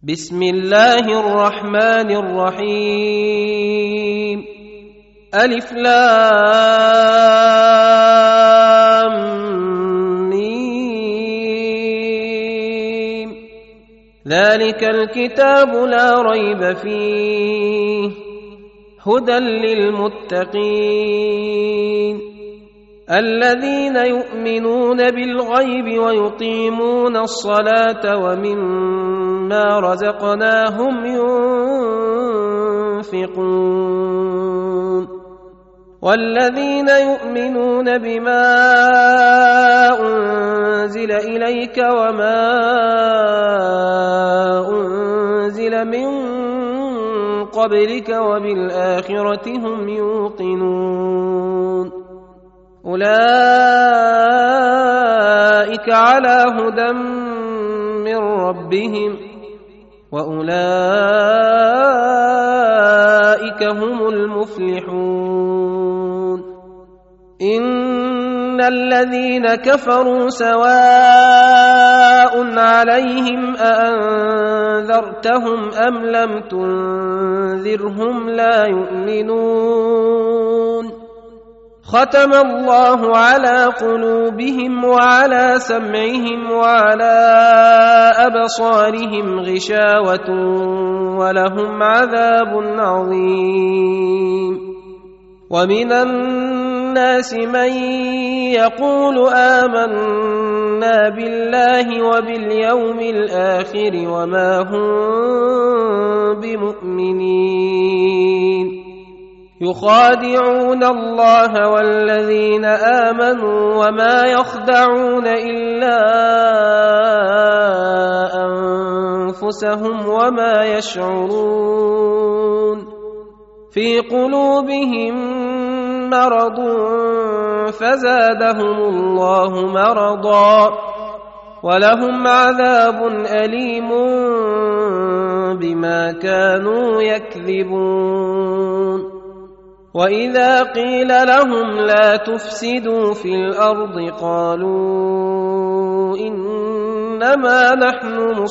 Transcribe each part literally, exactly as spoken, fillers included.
بسم الله الرحمن الرحيم. ألف لام ميم. ذلك الكتاب لا ريب فيه هدى للمتقين الذين يؤمنون بالغيب ويقيمون الصلاة ومما رزقناهم ينفقون والذين يؤمنون بما أنزل إليك وما أنزل من قبلك وبالآخرة هم يوقنون أولئك على هدى من ربهم وأولئك هم المفلحون. إن الذين كفروا سواء عليهم أأنذرتهم أم لم تنذرهم لا يؤمنون. ختم الله على قلوبهم وعلى سمعهم وعلى أبصارهم غشاوة ولهم عذاب عظيم. ومن الناس من يقول آمنا بالله وباليوم الآخر وما هم بمؤمنين يخادعون الله والذين آمنوا وما يخدعون إلا أنفسهم وما يشعرون. في قلوبهم مرض فزادهم الله مرضا ولهم عذاب أليم بما كانوا يكذبون. وإذا قيل لهم لا تفسدوا في الأرض قالوا إنما نحن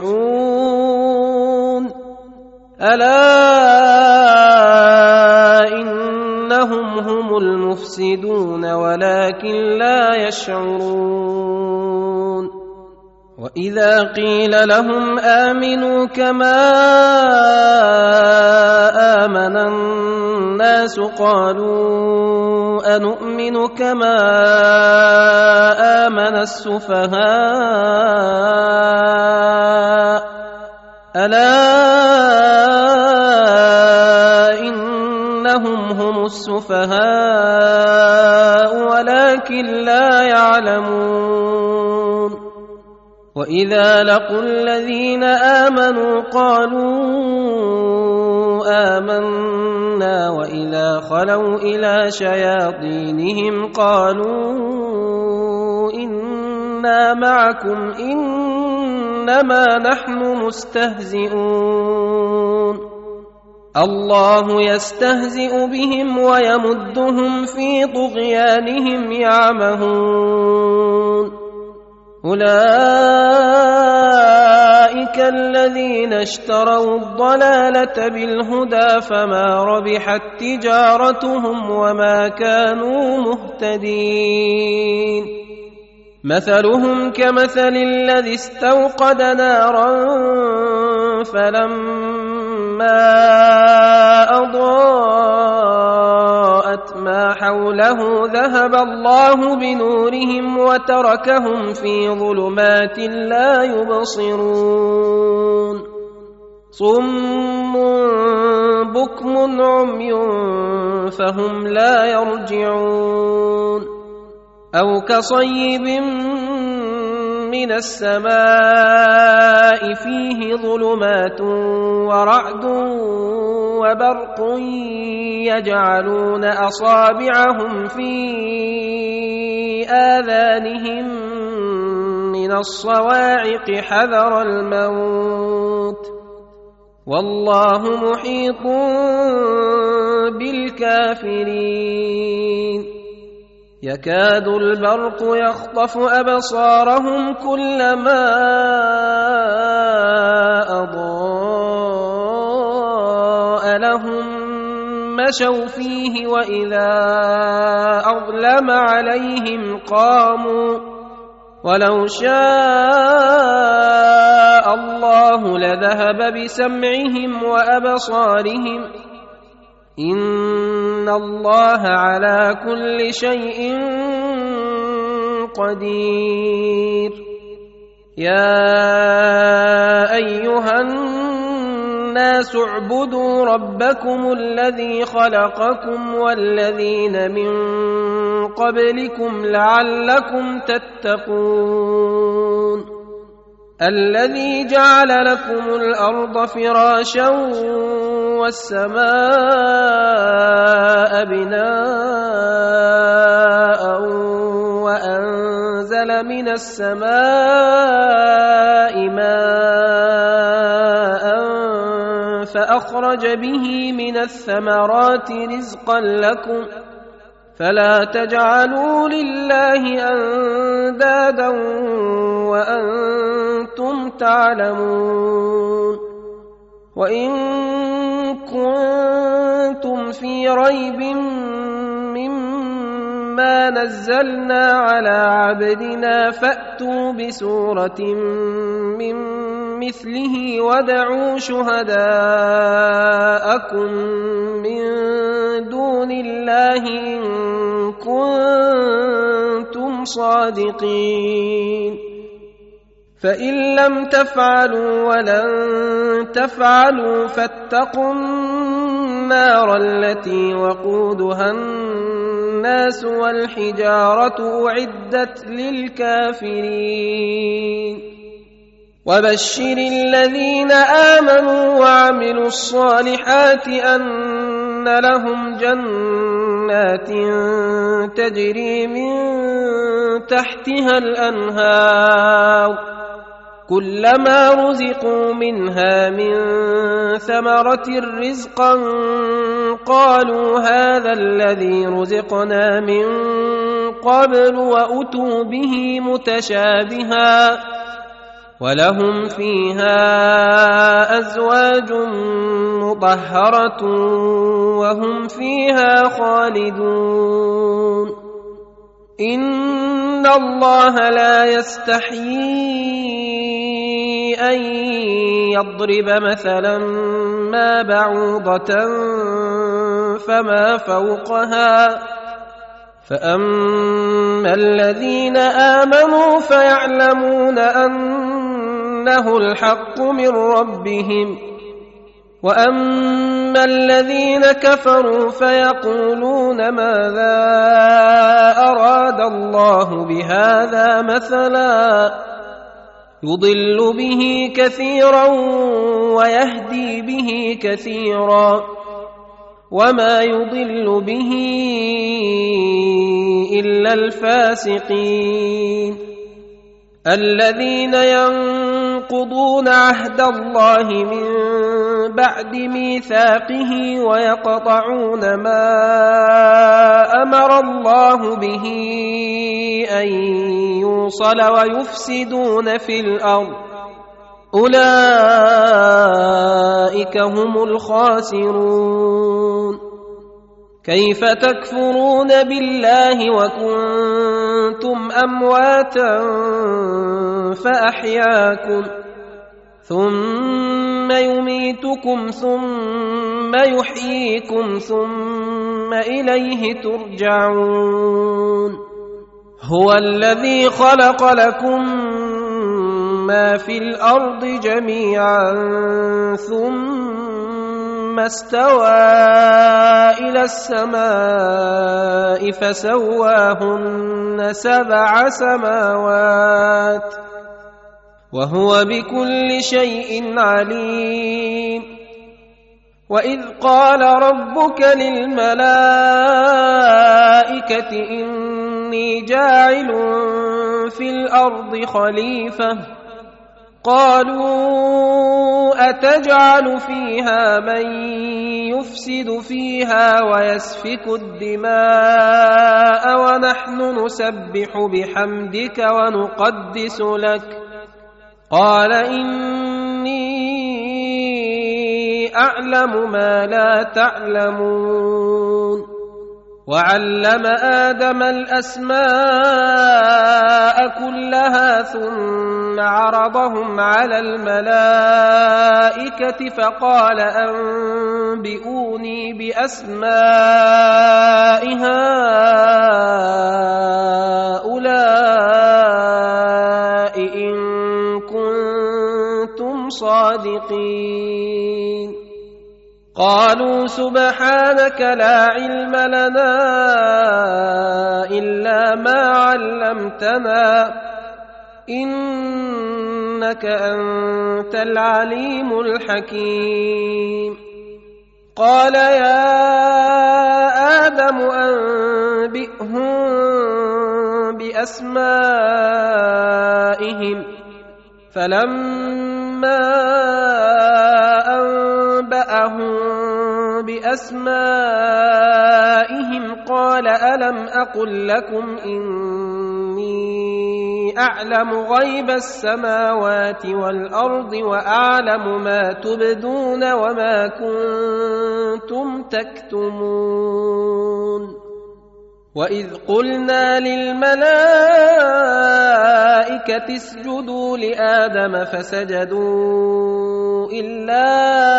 مصلحون ألا إنهم هم المفسدون ولكن لا يشعرون. وإذا قيل لهم آمنوا كما آمن الناس قالوا أنؤمن كما آمن السفهاء ألا إنهم هم السفهاء ولكن لا يعلمون. وإذا لقوا الذين آمنوا قالوا آمنا وإذا خلوا إلى شياطينهم قالوا إنا معكم إنما نحن مستهزئون. الله يستهزئ بهم ويمدهم في طغيانهم يعمهون. أولئك الذين اشتروا الضلالة بالهدى فما ربحت تجارتهم وما كانوا مهتدين. مثلهم كمثل الذي استوقد نارا فلما أضاءت ما حوله ذهب الله بنورهم وتركهم في ظلمات لا يبصرون. صم بكم عمي فهم لا يرجعون. أو كصيب من السماء فيه ظلمات ورعد وبرق يجعلون أصابعهم في آذانهم من الصواعق حذر الموت والله محيط بالكافرين. يكاد البرق يخطف أبصارهم كلما أضاء مشوا فيه وإذا أظلم عليهم قاموا ولو شاء الله لذهب بسمعهم وأبصارهم إن الله على كل شيء قدير يا أيها الناس اعبدوا ربكم الذي خلقكم والذين من قبلكم لعلكم تتقون الذي جعل لكم الأرض فراشا والسماء بناء وأنزل من السماء ماء فأخرج به من الثمرات رزقا لكم فلا تجعلوا لله أندادا وأنتم تعلمون وإن كنتم في ريب مما نزلنا على عبدنا فأتوا بسورة من مثله وادعوا شهداءكم من دون الله إن كنتم صادقين فإن لم تفعلوا ولن تفعلوا فاتقوا النار التي وقودها الناس والحجارة أعدت للكافرين وبشر الذين آمنوا وعملوا الصالحات أن لهم جنات تجري من تحتها الأنهار كلما رزقوا منها من ثمرة رزقا قالوا هذا الذي رزقنا من قبل وأتوا به متشابها ولهم فيها أزواج مطهرة وهم فيها خالدون إن الله لا يستحيي أن يضرب مثلا ما بعوضة فما فوقها فأما الذين آمنوا فيعلمون أنه الحق من ربهم وأما الذين كفروا فيقولون ماذا أراد الله بهذا مثلا يضل به كثيرا ويهدي به كثيرا وما يضل به إلا الفاسقين الذين ينقضون عهد الله من بعد ميثاقه ويقطعون ما أمر الله به أن يوصل ويفسدون في الأرض أولئك هم الخاسرون كيف تكفرون بالله وكنتم أمواتا فأحياكم ثم يميتكم ثم يحييكم ثم إليه ترجعون هو الذي خلق لكم ما في الأرض جميعا ثم استوى إلى السماء فسواهن سبع سماوات وهو بكل شيء عليم وإذ قال ربك للملائكة إني جاعل في الأرض خليفة قالوا أتجعل فيها من يفسد فيها ويسفك الدماء ونحن نسبح بحمدك ونقدس لك قال إني أعلم ما لا تعلمون وعلم آدم الأسماء كلها ثم عرضهم على الملائكة فقال أنبئوني بأسماء هؤلاء إن كنتم صادقين قالوا سبحانك لا علم لنا إلا ما علمتنا إنك أنت العليم الحكيم قال يا آدم أنبئهم بأسمائهم فلما أنبأهم بأسمائهم قال ألم أقل لكم إني أعلم غيب السماوات والأرض وأعلم ما تبدون وما كنتم تكتمون وإذ قلنا للملائكة اسجدوا لآدم فسجدوا إلا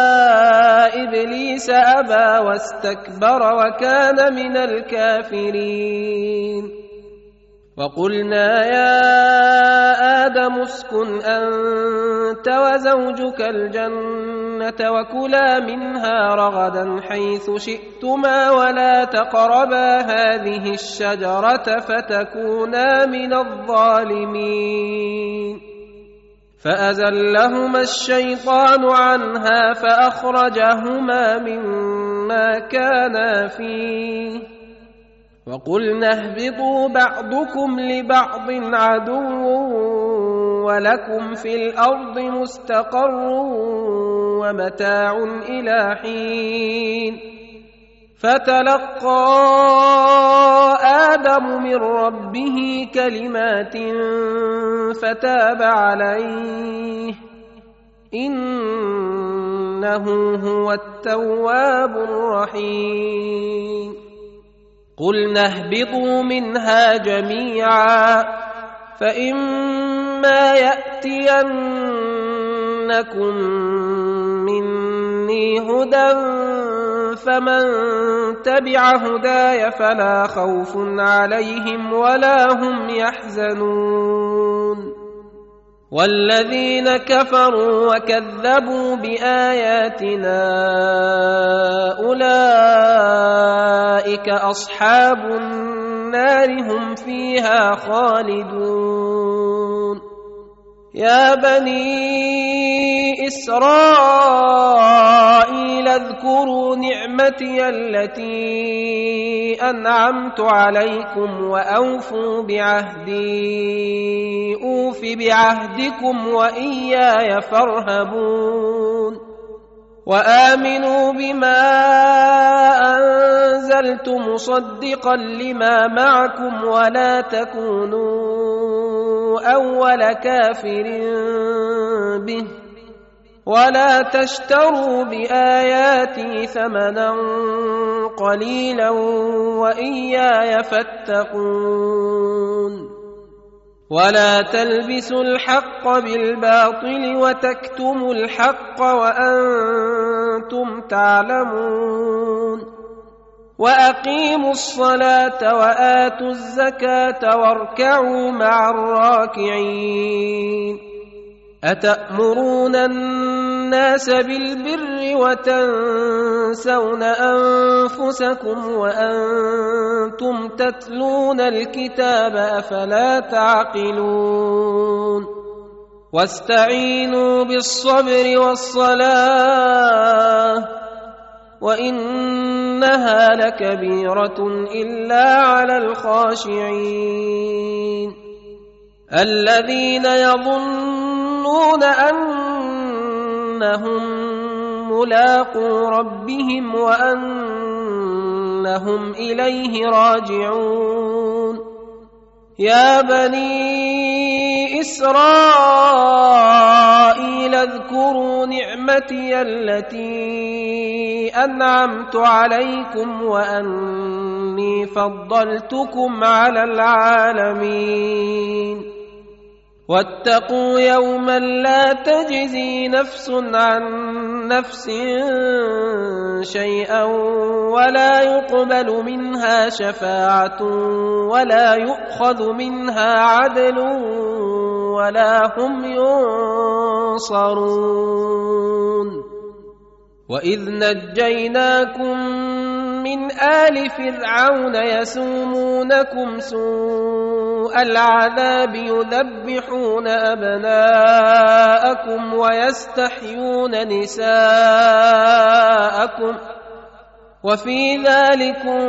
إبليس أبى واستكبر وكان من الكافرين وقلنا يا آدم اسكن أنت وزوجك الجنة وكلا منها رغدا حيث شئتما ولا تقربا هذه الشجرة فتكونا من الظالمين فأزلهما الشيطان عنها فأخرجهما مما كانا فيه وقلنا اهبطوا بعضكم لبعض عدو ولكم في الأرض مستقر ومتاع إلى حين فتلقى آدم من ربه كلمات فتاب عليه إنه هو التواب الرحيم قلنا اهبطوا منها جميعا فإما يأتينكم مني هدى فمن تبع هداي فلا خوف عليهم ولا هم يحزنون والذين كفروا وكذبوا بآياتنا أولئك أصحاب النار هم فيها خالدون يا بني إسرائيل اذكروا نعمتي التي أنعمت عليكم وأوفوا بعهدي أوف بعهدكم وإياي فارهبون وآمنوا بما أنزلت مصدقا لما معكم ولا تكونوا أول كافر به ولا تشتروا بآياتي ثمنا قليلا وإياي فاتقون ولا تلبسوا الحق بالباطل وتكتموا الحق وأنتم تعلمون وأقيموا الصلاة وآتوا الزكاة واركعوا مع الراكعين أتأمرون الناس بالبر وتنسون أنفسكم وأنتم تتلون الكتاب أفلا تعقلون واستعينوا بالصبر والصلاة وإنها لكبيرة إلا على الخاشعين الذين يظنون أنهم ملاقو ربهم وأنهم إليه راجعون يا بني إسرائيل إسرائيل اذكروا نعمتي التي أنعمت عليكم وأني فضلتكم على العالمين واتقوا يوما لا تجزي نفس عن نفس شيئا ولا يقبل منها شفاعة ولا يؤخذ منها عدل ولا هم ينصرون وإذ نجيناكم من آل فرعون يسومونكم سوء العذاب يذبحون أبناءكم ويستحيون نساءكم وفي ذلكم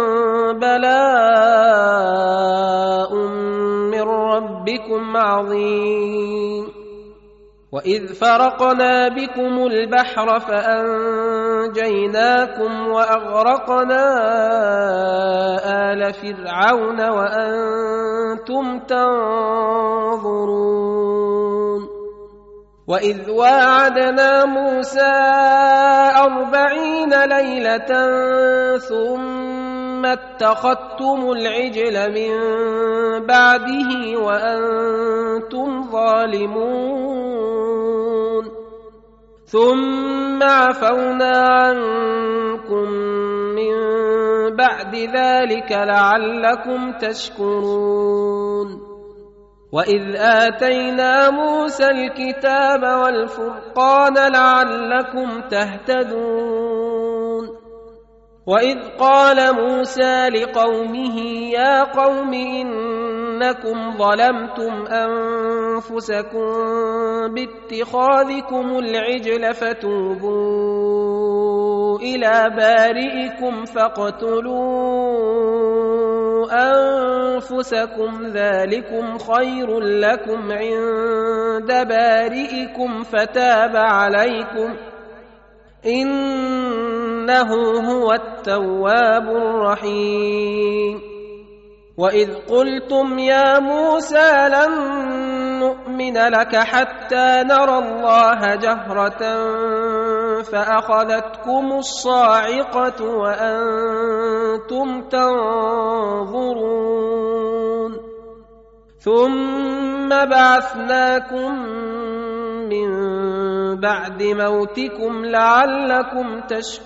بلاء من ربكم عظيم وإذ فرقنا بكم البحر فأنجيناكم وأغرقنا آل فرعون وأنتم تنظرون وإذ واعدنا موسى أربعين ليلة ثم اتخذتم العجل من بعده وأنتم ظالمون ثم عفونا عنكم من بعد ذلك لعلكم تشكرون وإذ آتينا موسى الكتاب والفرقان لعلكم تهتدون وإذ قال موسى لقومه يا قوم إنكم ظلمتم أنفسكم باتخاذكم العجل فتوبوا إلى بارئكم فاقتلوا أنفسكم ذلكم خير لكم عند بارئكم فتاب عليكم إنه هو التواب الرحيم وإذ قلتم يا موسى لن نؤمن لك حتى نرى الله جهرة فأخذتكم الصاعقة وأنتم تنظرون ثم بعثناكم من بعد موتكم لعلكم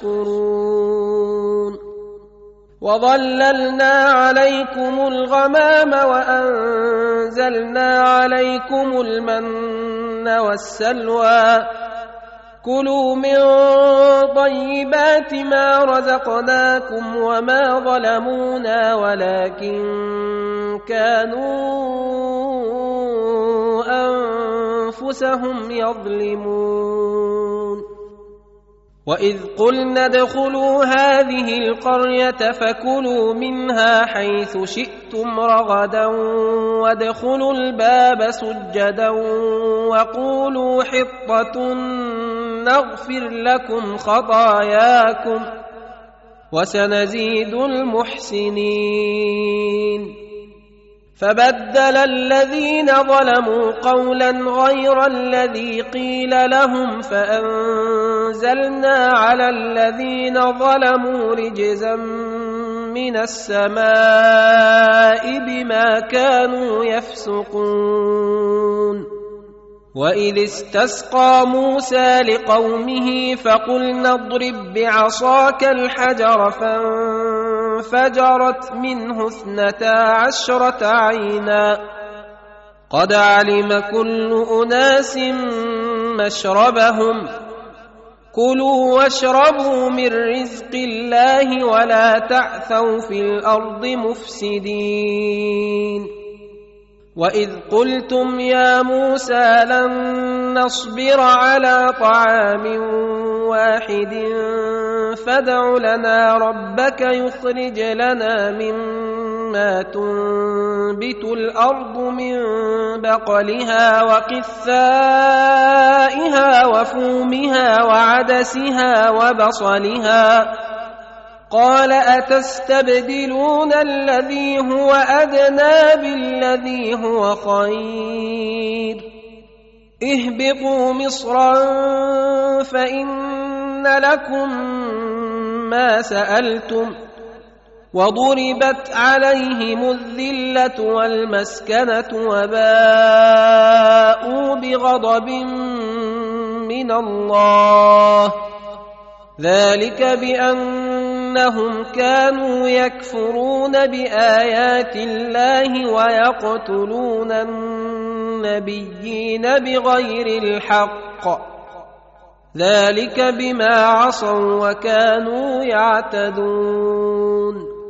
تشكرون وظللنا عليكم الغمام وأنزلنا عليكم المن والسلوى كلوا من طيبات ما رزقناكم وما ظلمونا ولكن كانوا أنفسهم يظلمون وإذ قلنا ادخلوا هذه القرية فكلوا منها حيث شئتم رغدا وادخلوا الباب سجدا وقولوا حطة نغفر لكم خطاياكم وسنزيد المحسنين فبدل الذين ظلموا قولا غير الذي قيل لهم فأنزلنا على الذين ظلموا رجزا من السماء بما كانوا يفسقون وإذ استسقى موسى لقومه فقلنا اضرب بعصاك الحجر فانفجرت منه اثنتا عشرة عينا قد علم كل أناس مشربهم كلوا واشربوا من رزق الله ولا تعثوا في الأرض مفسدين وإذ قلتم يا موسى لن نصبر على طعام واحد فادع لنا ربك يخرج لنا مما تنبت الأرض من بقلها وقثائها وفومها وعدسها وبصلها قال أتستبدلون الذي هو أدنى بالذي هو خير اهبطوا مصرا فإن لكم ما سألتم وضربت عليهم الذلة والمسكنة وباءوا بغضب من الله ذلك بأنهم كانوا يكفرون بآيات الله ويقتلون النبيين بغير الحق ذلك بما عصوا وكانوا يعتدون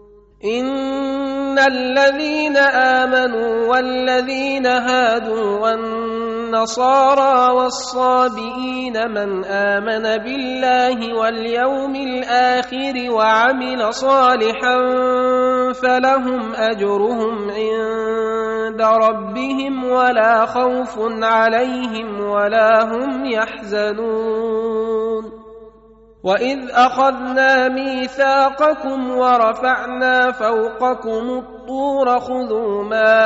إن الذين آمنوا والذين هادوا والنصارى والصابئين من آمن بالله واليوم الآخر وعمل صالحا فلهم أجرهم عند ربهم ولا خوف عليهم ولا هم يحزنون وإذ أخذنا ميثاقكم ورفعنا فوقكم الطور خذوا ما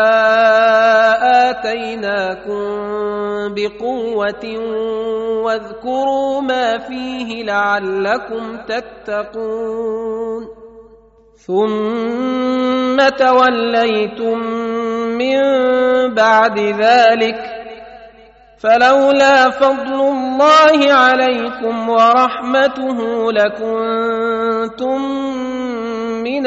آتيناكم بقوة واذكروا ما فيه لعلكم تتقون ثم توليتم من بعد ذلك فلولا فضل الله عليكم ورحمته لكنتم من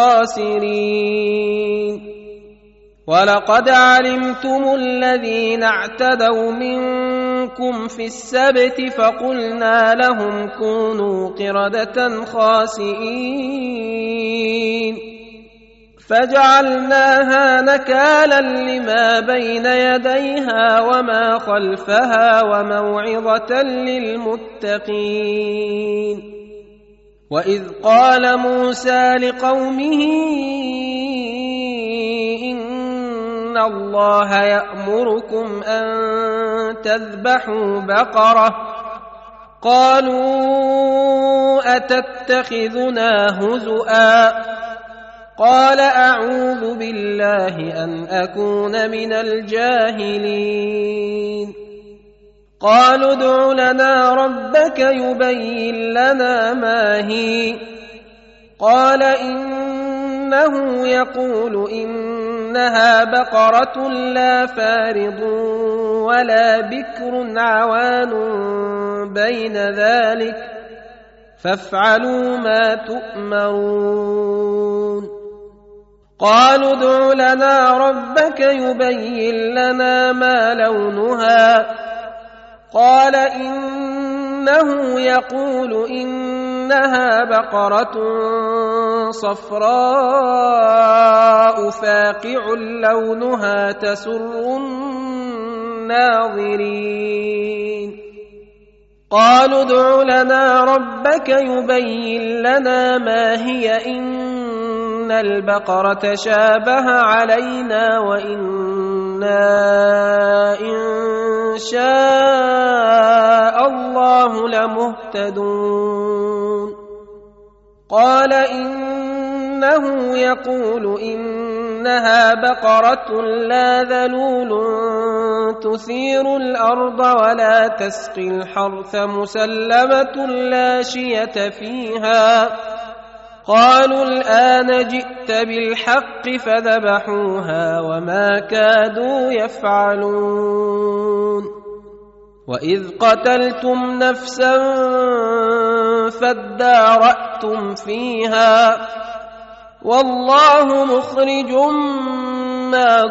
الخاسرين ولقد علمتم الذين اعتدوا منكم في السبت فقلنا لهم كونوا قردة خاسئين فجعلناها نكالا لما بين يديها وما خلفها وموعظة للمتقين وإذ قال موسى لقومه إن الله يأمركم أن تذبحوا بقرة قالوا أتتخذنا هزؤا قال أعوذ بالله أن أكون من الجاهلين قالوا ادع لنا ربك يبين لنا ما هي قال إنه يقول إنها بقرة لا فارض ولا بكر عوان بين ذلك فافعلوا ما تؤمرون قالوا ادع لنا ربك يبين لنا ما لونها قال إنه يقول إنها بقرة صفراء فاقع لونها تسر الناظرين قالوا ادع لنا ربك يبين لنا ما هي إن البقرة شابه علينا وإنا إن شاء الله لمهتدون قال إنه يقول إنها بقرة لا ذلول تثير الأرض ولا تسقي الحرث مسلمة لا شية فيها قالوا الآن جئت بالحق فذبحوها وما كادوا يفعلون وإذ قتلتم نفسا فادارأتم فيها والله مخرج ما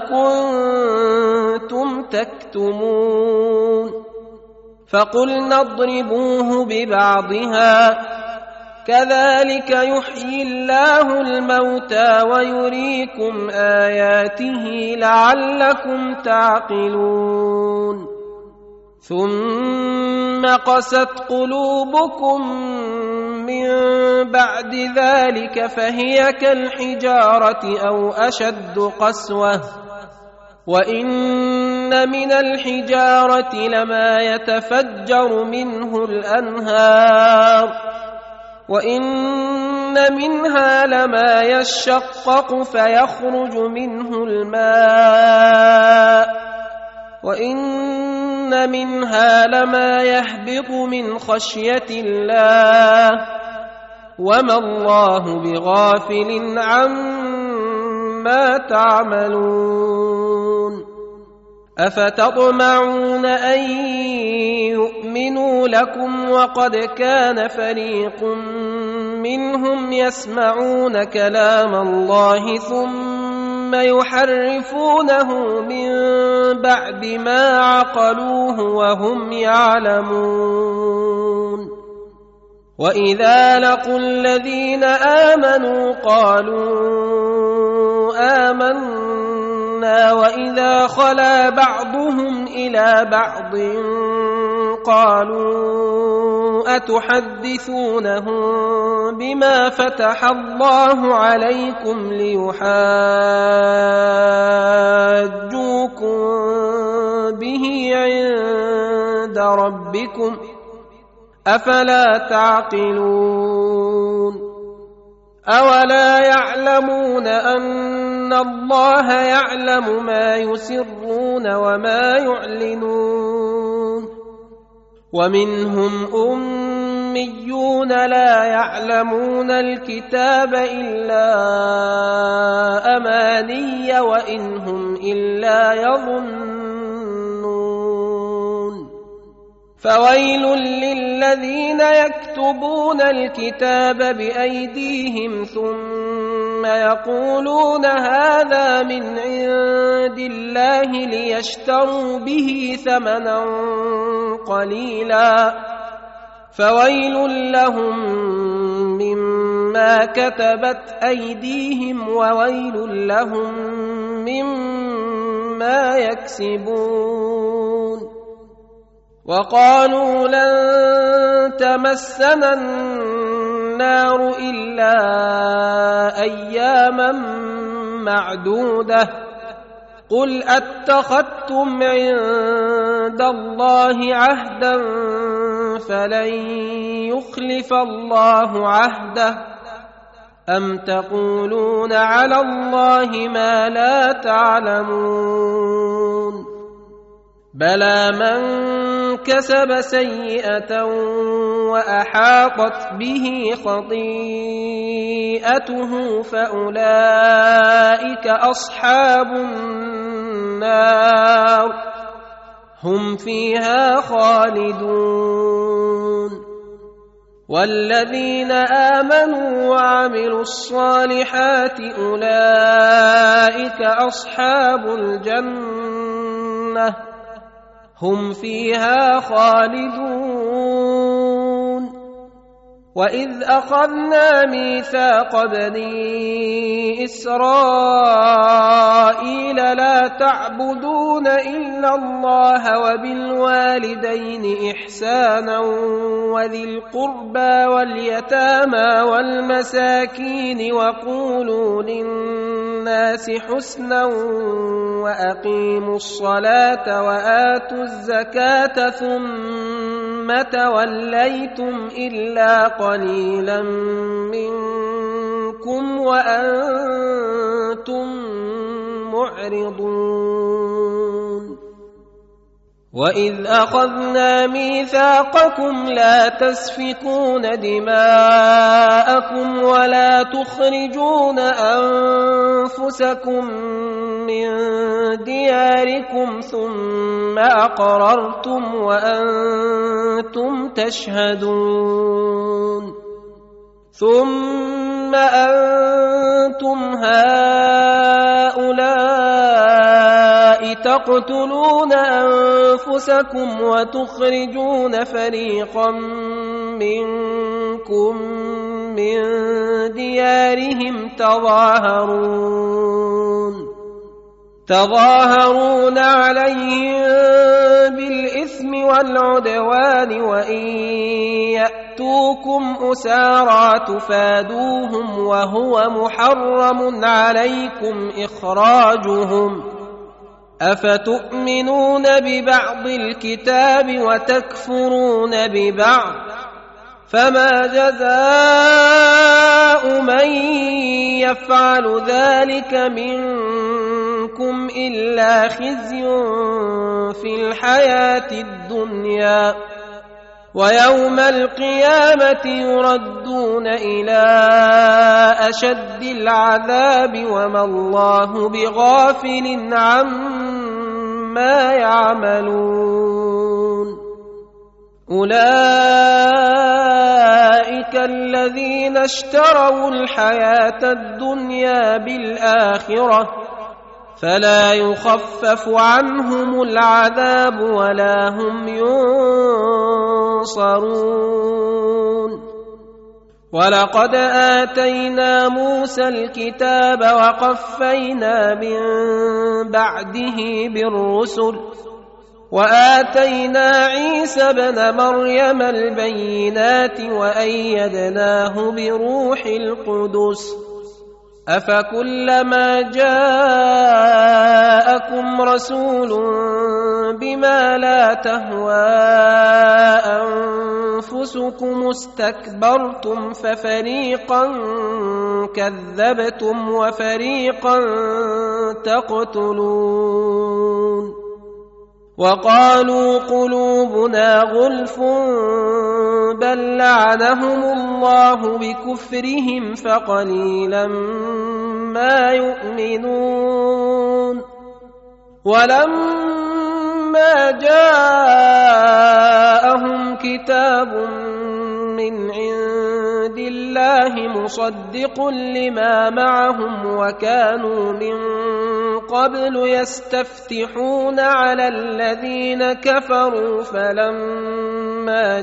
كنتم تكتمون فقلنا اضربوه ببعضها كذلك يحيي الله الموتى ويريكم آياته لعلكم تعقلون ثم قست قلوبكم من بعد ذلك فهي كالحجارة أو أشد قسوة وإن من الحجارة لما يتفجر منه الأنهار وإن منها لما يشقق فيخرج منه الماء وإن منها لما يهبط من خشية الله وما الله بغافل عما تعملون أفتطمعون أن يؤمنوا لكم وقد كان فريق منهم يسمعون كلام الله ثم يحرفونه من بعد ما عقلوه وهم يعلمون وإذا لقوا الذين آمنوا قالوا آمنا وإذا خلا بعضهم إلى بعض قالوا أتحدثونهم بما فتح الله عليكم ليحاجوكم به عند ربكم أفلا تعقلون أولا يعلمون أن الله يعلم ما يسرون وما يعلنون ومنهم أميون لا يعلمون الكتاب إلا أماني وإن هم إلا يظنون فويل للذين يكتبون الكتاب بأيديهم ثم يقولون هذا من عند الله ليشتروا به ثمنا قليلا فويل لهم مما كتبت أيديهم وويل لهم مما يكسبون وقالوا لن تمسنا النار إلا أياما معدودة قل أتخذتم عند الله عهدا فلن يخلف الله عهده أم تقولون على الله ما لا تعلمون بلى من كسب سيئة وأحاطت به خطيئته فأولئك أصحاب النار هم فيها خالدون والذين آمنوا وعملوا الصالحات أولئك أصحاب الجنة هم فيها خالدون وإذ أخذنا ميثاق بني إسرائيل لا تعبدون إلا الله وبالوالدين إحسانا وذي القربى واليتامى والمساكين وقولوا للناس حسنا وأقيموا الصلاة وآتوا الزكاة ثم توليتم إلا قليلا منكم وأنتم معرضون وإذ أخذنا ميثاقكم لا تسفكون دماءكم ولا تخرجون أنفسكم من دياركم ثم أقررتم وأنتم تشهدون ثم أنتم هؤلاء تقتلون أنفسكم وتخرجون فريقا منكم من ديارهم تظاهرون تظاهرون عليهم بالإثم والعدوان وإن يأتوكم أسارى تفادوهم وهو محرم عليكم إخراجهم أفتؤمنون ببعض الكتاب وتكفرون ببعض فما جزاء من يفعل ذلك منكم إلا خزي في الحياة الدنيا ويوم القيامة يردون إلى أشد العذاب وما الله بغافل عما يعملون أولئك الذين اشتروا الحياة الدنيا بالآخرة فلا يخفف عنهم العذاب ولا هم ينصرون ولقد آتينا موسى الكتاب وقفينا من بعده بالرسل وآتينا عيسى ابن مريم البينات وأيدناه بروح القدس أفكلما جاءكم رسول بما لا تهوى أنفسكم استكبرتم ففريقا كذبتم وفريقا تقتلون وقالوا قلوبنا غلف بل لعنهم الله بكفرهم فقليلا ما يؤمنون ولما جاءهم كتاب من عند الله مصدق لما معهم وكانوا من قبل يستفتحون على الذين كفروا فلما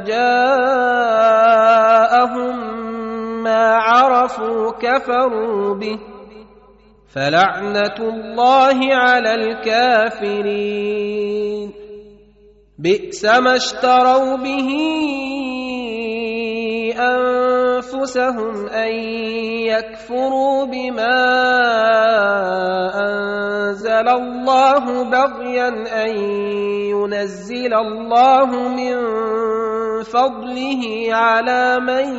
جاءهم ما عرفوا كفروا به فلعنة الله على الكافرين بئس ما اشتروا به أنفسهم أن يكفروا بما أنزل الله بغيا أن ينزل الله من فضله على من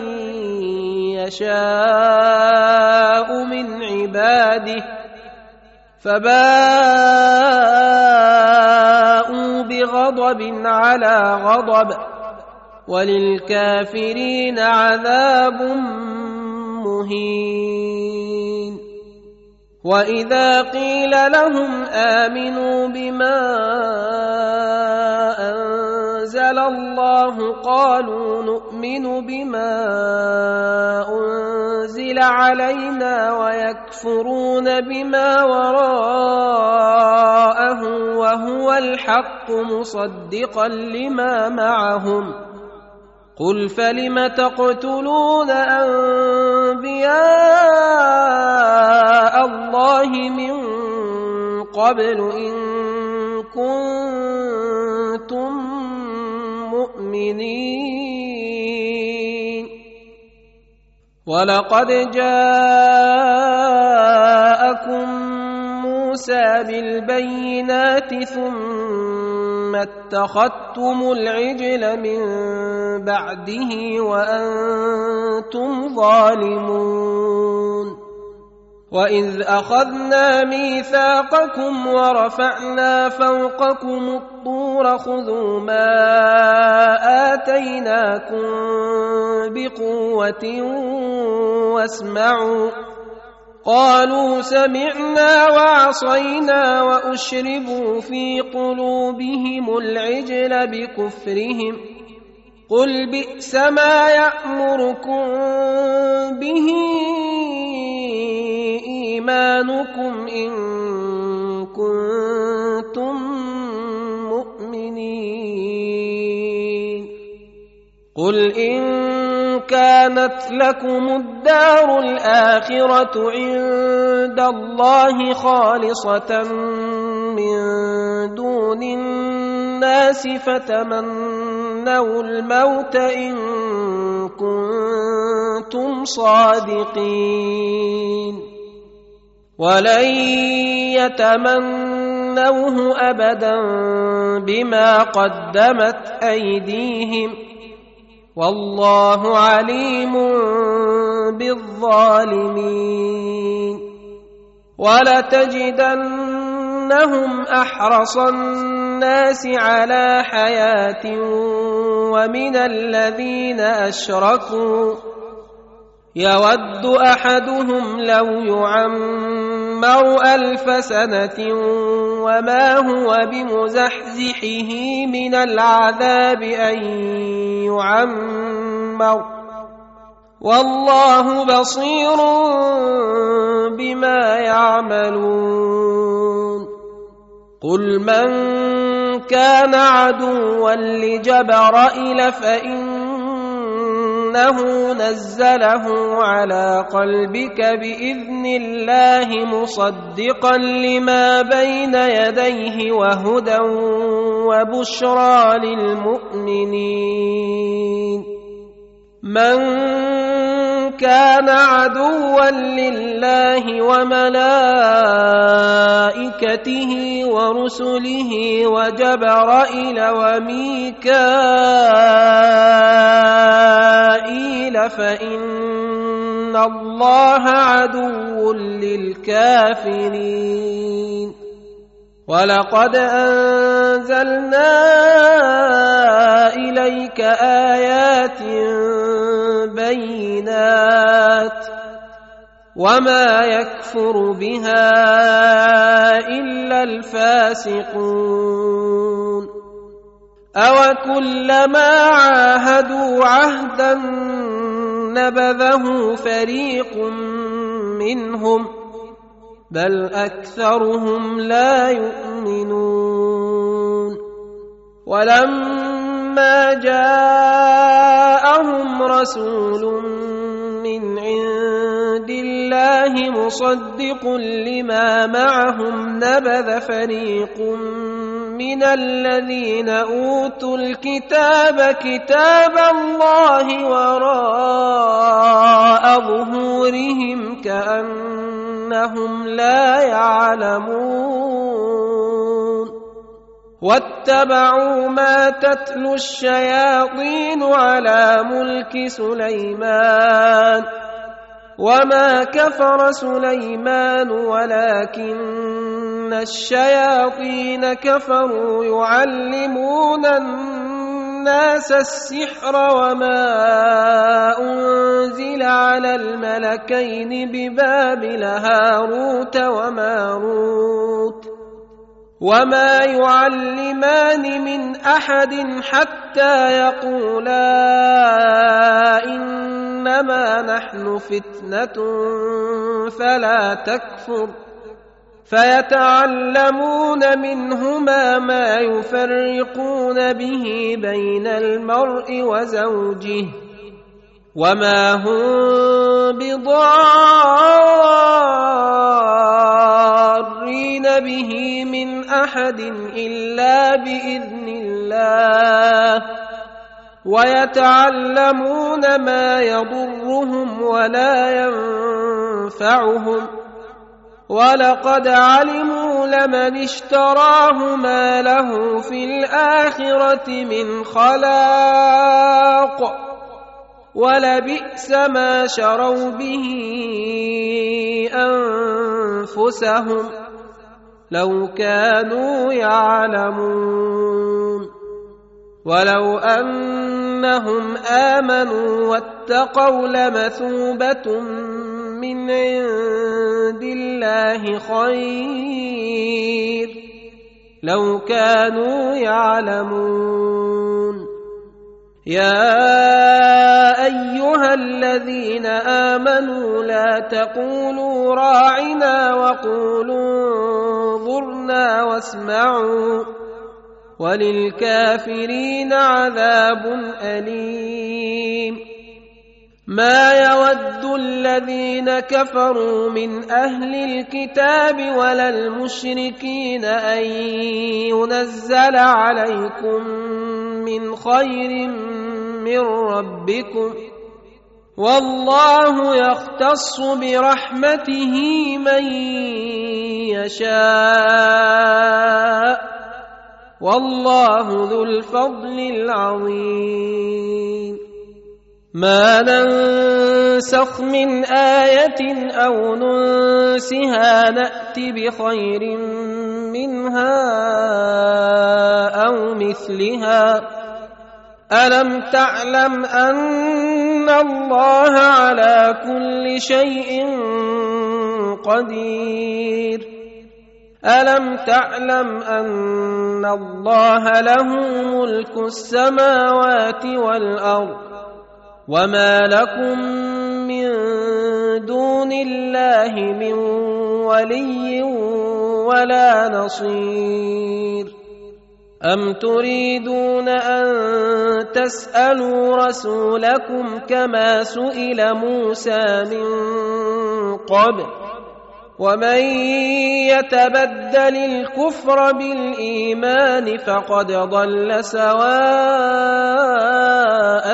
يشاء من عباده فباءوا بغضب على غضب وللكافرين عذاب مهين وإذا قيل لهم آمنوا بما أنزل الله قالوا نؤمن بما أنزل علينا ويكفرون بما وراءه وهو الحق مصدقا لما معهم قل فلم تقتلون أنبياء الله من قبل إن كنتم مؤمنين ولقد جاءكم موسى بالبينات ثم اتخذتم العجل من بعده وأنتم ظالمون وإذ أخذنا ميثاقكم ورفعنا فوقكم الطور خذوا ما آتيناكم بقوة واسمعوا قالوا سمعنا وعصينا وأشربوا في قلوبهم العجل بكفرهم قل بئس ما يأمركم به إيمانكم إن كنتم مؤمنين قل إن كانت لكم الدار الآخرة عند الله خالصة من دون الناس فتمنوا الموت إن كنتم صادقين ولن يتمنوه أبدا بما قدمت أيديهم والله عليم بالظالمين ولتجدنهم أحرص الناس على حياة ومن الذين أشركوا يود أحدهم لو يعمر ألف سنة وما هو بمزحزحه من العذاب أن يعمر والله بصير بما يعملون قل من كان عدوا لجبرائيل فإنه نزله على قلبك بإذن الله مصدقا لما بين يديه وهدى وبشرى للمؤمنين من كان عدوا لله وملائكته ورسله وجبرائيل وميكائيل فإن الله عدو للكافرين ولقد أنزلنا إليك آيات بينات وما يكفر بها إلا الفاسقون أوكلما عاهدوا عهدا نبذه فريق منهم بل أكثرهم لا يؤمنون ولما جاءهم رسول من عند الله مصدق لما معهم نبذ فريق من الذين أوتوا الكتاب كتاب الله وراء ظهورهم كأنهم لا يعلمون واتبعوا ما تتلو الشياطين على ملك سليمان وما كفر سليمان ولكن الشياطين كفروا يعلمون الناس السحر وما أنزل على الملكين ببابل هاروت وماروت وما يعلمان من أحد حتى يقولا إنما نحن فتنة فلا تكفر فيتعلمون منهما ما يفرقون به بين المرء وزوجه وما هم بضارين به من أحد إلا بإذن الله ويتعلمون ما يضرهم ولا ينفعهم ولقد علموا لمن اشتراه ما له في الآخرة من خلاق ولبئس ما شروا به أنفسهم لو كانوا يعلمون ولو أنهم آمنوا واتقوا لمثوبة من عند الله خير لو كانوا يعلمون يا أيها الذين آمنوا لا تقولوا راعنا وقولوا انظرنا واسمعوا وللكافرين عذاب أليم ما يود الذين كفروا من أهل الكتاب ولا المشركين أن ينزل عليكم من خير من ربكم والله يختص برحمته من يشاء والله ذو الفضل العظيم ما ننسخ من آية أو ننسها نأت بخير منها أو مثلها ألم تعلم أن الله على كل شيء قدير ألم تعلم أن الله له ملك السماوات والأرض وما لكم من دون الله من ولي ولا نصير أم تريدون أن تسألوا رسولكم كما سئل موسى من قبل ومن يتبدل الكفر بالإيمان فقد ضل سواء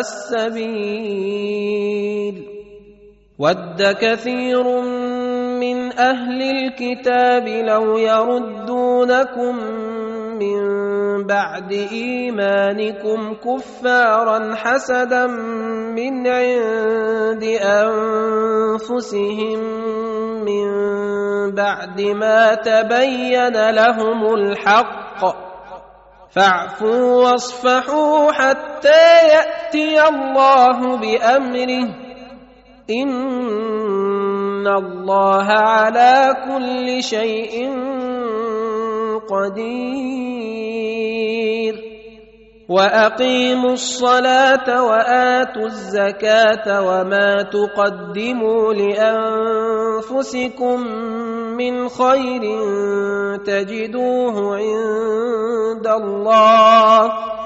السبيل ود كثير من أهل الكتاب لو يردونكم من بعد إيمانكم كفارا حسدا من عند أنفسهم من بعد ما تبين لهم الحق فاعفوا واصفحوا حتى يأتي الله بأمره إن الله على كل شيء قدير وأقيموا الصلاة وآتوا الزكاة وما تقدموا لأنفسكم من خير تجدوه عند الله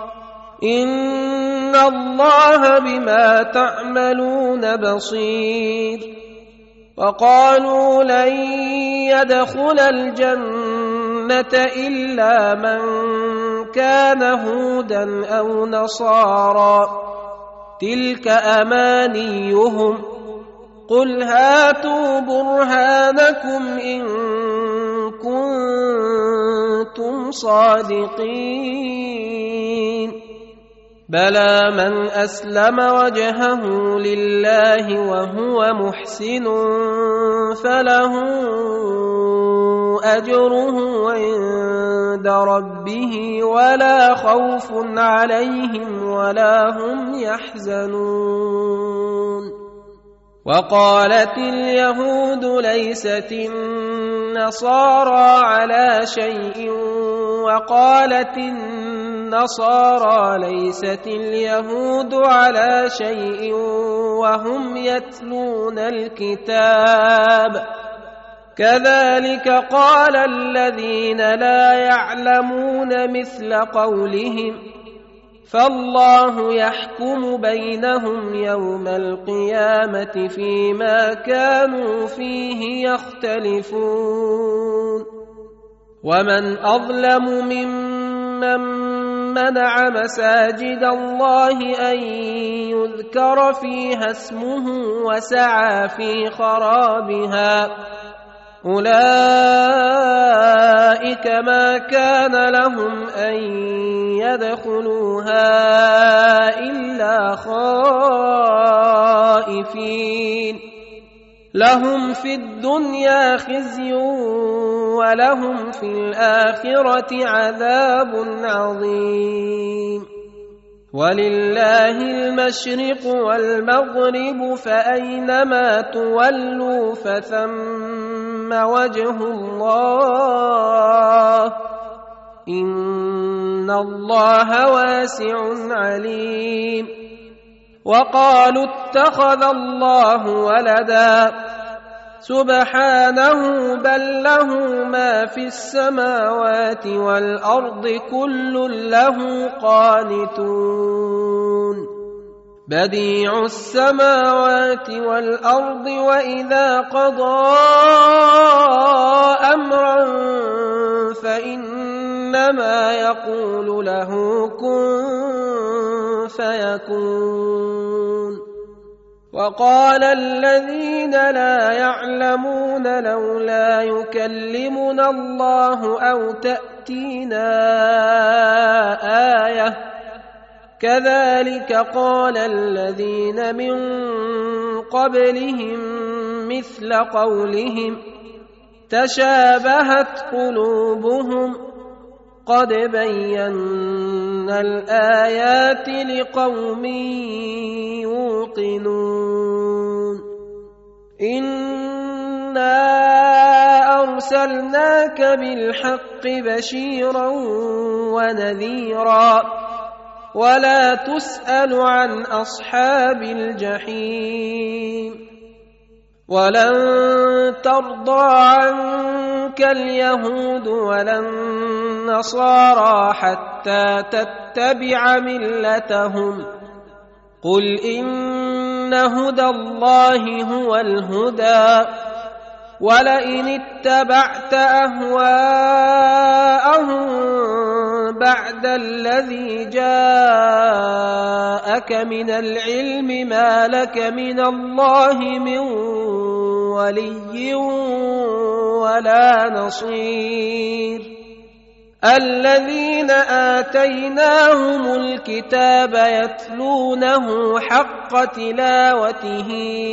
إن الله بما تعملون بصير وقالوا لن يدخل الجنة إلا من كان هودا أو نصارى تلك أمانيهم قل هاتوا برهانكم إن كنتم صادقين بلى من أسلم وجهه لله وهو محسن فله أجره عند ربه ولا خوف عليهم ولا هم يحزنون وقالت اليهود ليست النصارى على شيء وقالت النصارى ليست اليهود على شيء وهم يتلون الكتاب كذلك قال الذين لا يعلمون مثل قولهم فالله يحكم بينهم يوم القيامة فيما كانوا فيه يختلفون ومن أظلم ممن منع مساجد الله أن يذكر فيها اسمه وسعى في خرابها أولئك ما كان لهم أن يدخلوها إلا خائفين لهم في الدنيا خزي ولهم في الآخرة عذاب عظيم ولله المشرق والمغرب فأينما تولوا فثم وجه الله إن الله واسع عليم وقالوا اتخذ الله ولدا سبحانه بل له ما في السماوات والأرض كل له قانتون بديع السماوات والأرض وإذا قضى أمرا فإنما يقول له كن فيكون وقال الذين لا يعلمون لولا يكلمنا الله أو تأتينا آية كذلك قال الذين من قبلهم مثل قولهم تشابهت قلوبهم قد بينا الآيات لقوم يوقنون إنا أرسلناك بالحق بشيرا ونذيرا ولا تسأل عن أصحاب الجحيم ولن ترضى عنك اليهود ولا النصارى حتى تتبع ملتهم قل إن هدى الله هو الهدى ولئن اتبعت أهواءهم بعد الذي جاءك من العلم ما لك من الله من ولي ولا نصير الذين آتيناهم الكتاب يتلونه حق تلاوته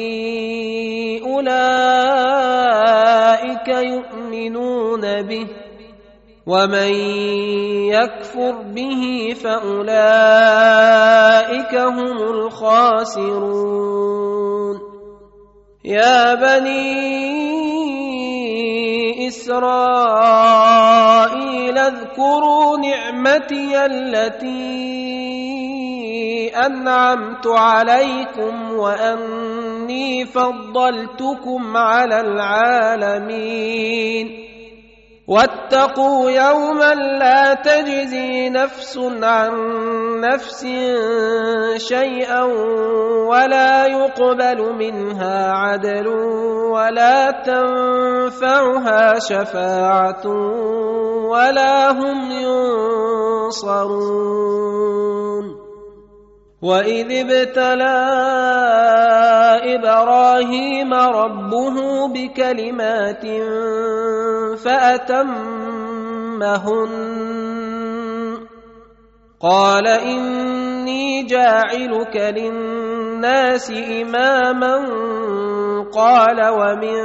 أولئك يؤمنون به ومن يكفر به فأولئك هم الخاسرون يا بني إسرائيل اذكروا نعمتي التي أنعمت عليكم وأني فضلتكم على العالمين واتقوا يوما لا تجزي نفس عن نفس شيئا ولا يقبل منها عدل ولا تنفعها شفاعة ولا هم ينصرون وإذ ابتلى إبراهيم ربه بكلمات فأتمهن قال إني جاعلك للناس إماما قال ومن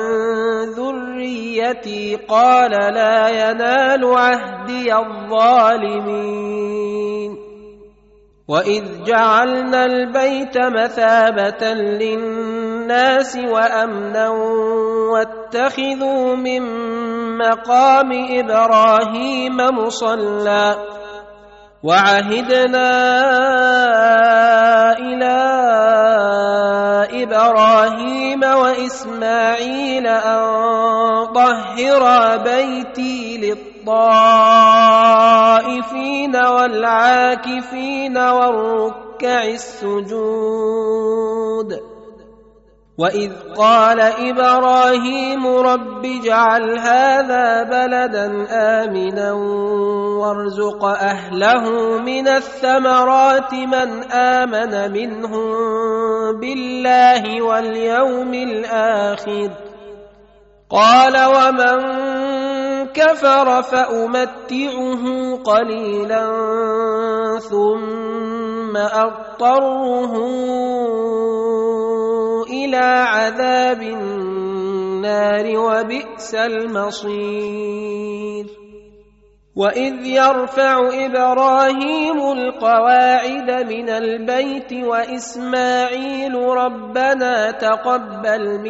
ذريتي قال لا ينال عهدي الظالمين وإذ جعلنا البيت مثابة للناس وأمنا واتخذوا من مقام إبراهيم مصلى وعهدنا إلى إبراهيم وإسماعيل أن طهرا بيتي للطائفين والعاكفين والركع السجود وإذ قال إبراهيم رب اجعل هذا بلدا آمنا وارزق أهله من الثمرات من آمن منهم بالله واليوم الآخر قال ومن كفر فأمتعه قليلا ثم أضطره إلى عذاب النار وبئس المصير وإذ يرفع إبراهيم القواعد من البيت وإسماعيل ربنا تقبل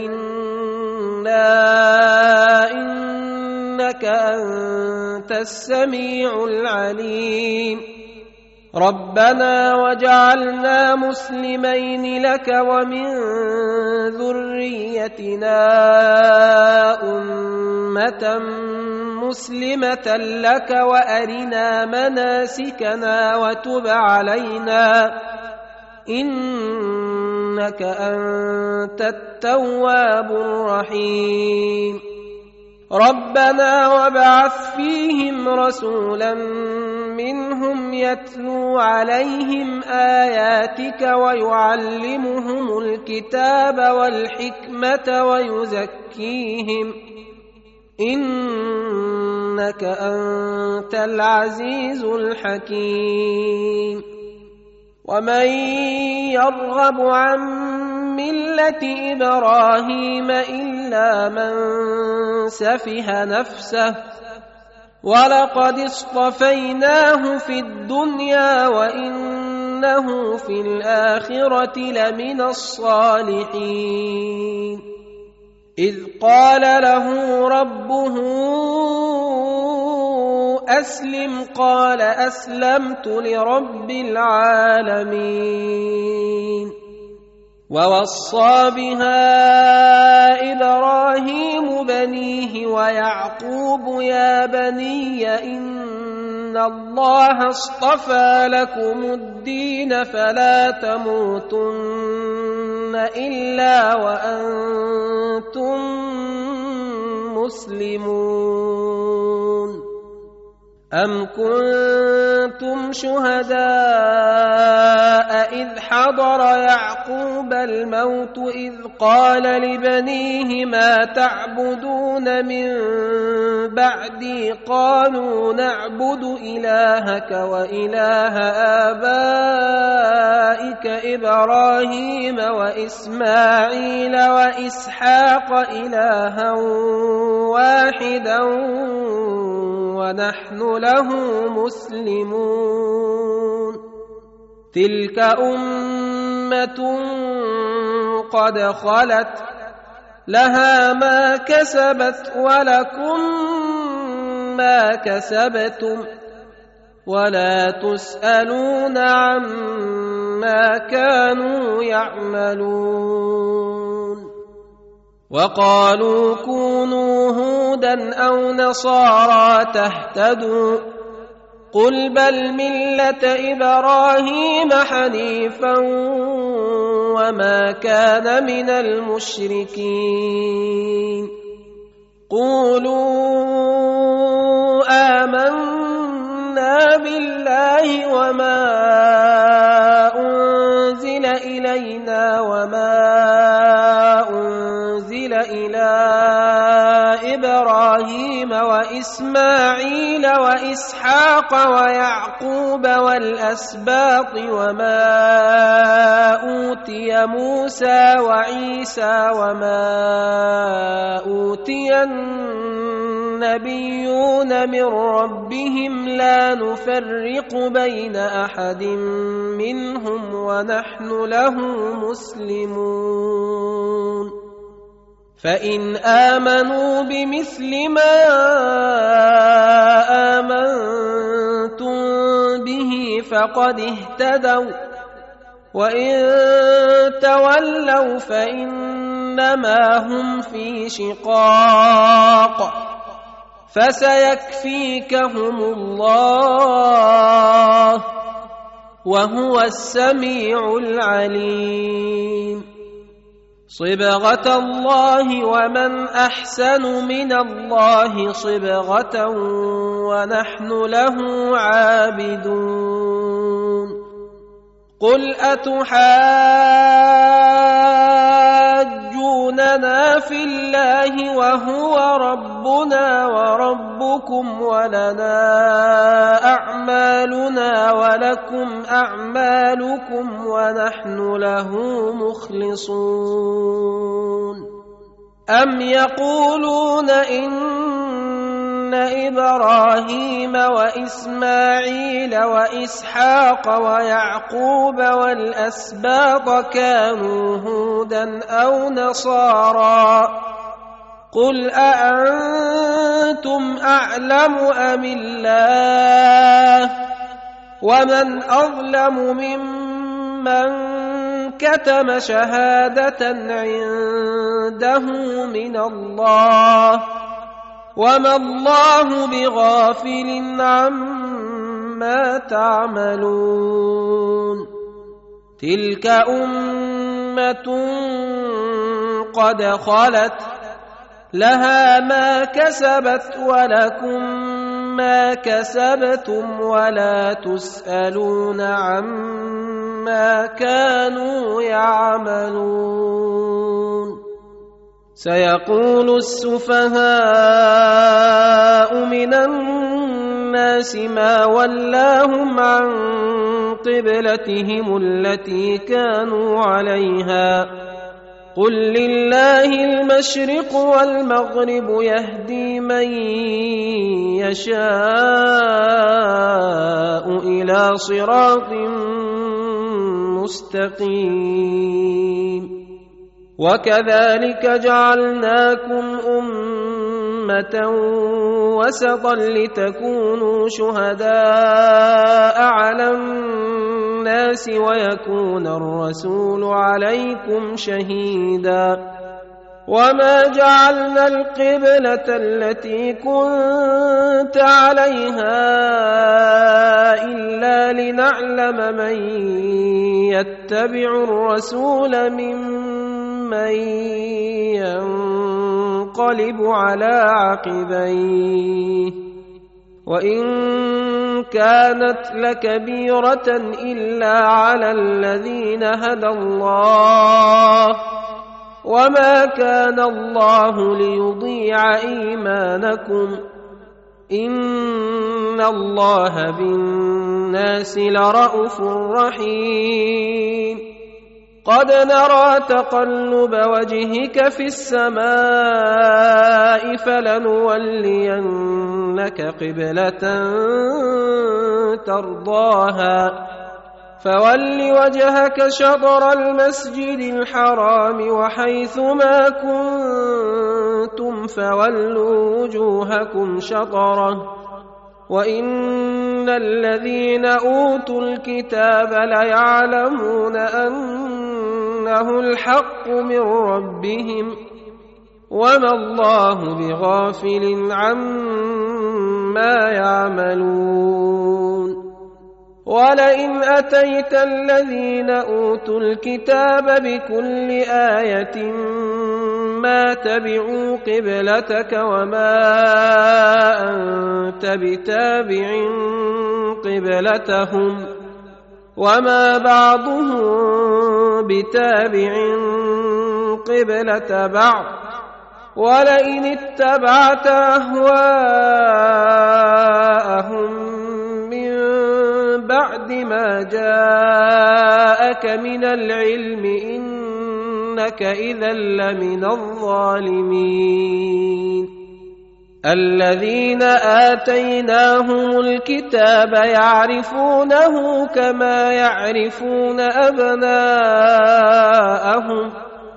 منا إنك أنت السميع العليم ربنا وجعلنا مسلمين لك ومن ذريتنا أمة مسلمة لك وأرنا مناسكنا وتب علينا إنك أنت التواب الرحيم ربنا وابعث فيهم رسولا منهم يتلو عليهم آياتك ويعلمهم الكتاب والحكمة ويزكيهم إنك أنت العزيز الحكيم ومن يرغب عن ملة إبراهيم إلا من سفه نفسه ولقد اصطفيناه في الدنيا وإنه في الآخرة لمن الصالحين إذ قال له ربه أسلم قال أسلمت لرب العالمين ووصى بها إبراهيم بنيه ويعقوب يا بني إن الله اصطفى لكم الدين فلا تموتن إلا وأنتم مسلمون أم كنتم شهداء إذ حضر يعقوب الموت إذ قال لبنيه ما تعبدون من بعدي قالوا نعبد إلهك وإله آبائك إبراهيم وإسماعيل وإسحاق إلها واحدا ونحن له مسلمون تلك أمة قد خلت لها ما كسبت ولكم ما كسبتم ولا تسألون عما كانوا يعملون وقالوا كونوا هودا أو نصارى تهتدوا قل بل ملة إبراهيم حنيفا وما كان من المشركين قولوا آمنا بالله وما أنزل إلينا وما أنزل إلى إبراهيم وإسماعيل وإسحاق ويعقوب والأسباط وما أوتي موسى وعيسى وما أوتي النبيون من ربهم لا نفرق بين أحد منهم ونحن له مسلمون فإن آمنوا بمثل ما آمنتم به فقد اهتدوا وإن تولوا فإنما هم في شقاق فسيكفيكهم الله وهو السميع العليم صبغة الله ومن أحسن من الله صبغة ونحن له عابدون قل أتحاجوننا في الله وهو ربنا وربكم ولنا أعمالنا ولكم أعمالكم ونحن له مخلصون أم يقولون إن إبراهيم وإسماعيل وإسحاق ويعقوب والأسباط كانوا هودا أو نصارى قل أأنتم أعلم أم الله ومن أظلم ممن كتم شهادة عنده من الله وما الله بغافل عما تعملون تلك أمة قد خلت لها ما كسبت ولكم ما كسبتم ولا تسألون عما كانوا يعملون سيقول السفهاء من الناس ما ولاهم عن قبلتهم التي كانوا عليها قل لله المشرق والمغرب يهدي من يشاء إلى صراط مستقيم وكذلك جعلناكم أمة وسطا لتكونوا شهداء على الناس ويكون الرسول عليكم شهيدا وما جعلنا القبلة التي كنت عليها إلا لنعلم من يتبع الرسول ممن ينقلب على عقبيه وإن كانت لكبيرة إلا على الذين هدى الله وما كان الله ليضيع إيمانكم إن الله بالناس لرءوف رحيم قد نرى تقلب وجهك في السماء فلنولينك قبلة ترضاها فول وجهك شطر المسجد الحرام وحيث ما كنتم فولوا وجوهكم شطره وإن الذين أوتوا الكتاب ليعلمون أنه الحق من ربهم وما الله بغافل عما يعملون ولئن أتيت الذين أوتوا الكتاب بكل آية ما تبعوا قبلتك وما أنت بتابع قبلتهم وما بعضهم بتابع قبلة بعض ولئن اتبعت أهواءهم بعد ما جاءك من العلم إنك إذا لمن الظالمين الذين آتيناهم الكتاب يعرفونه كما يعرفون أبناءهم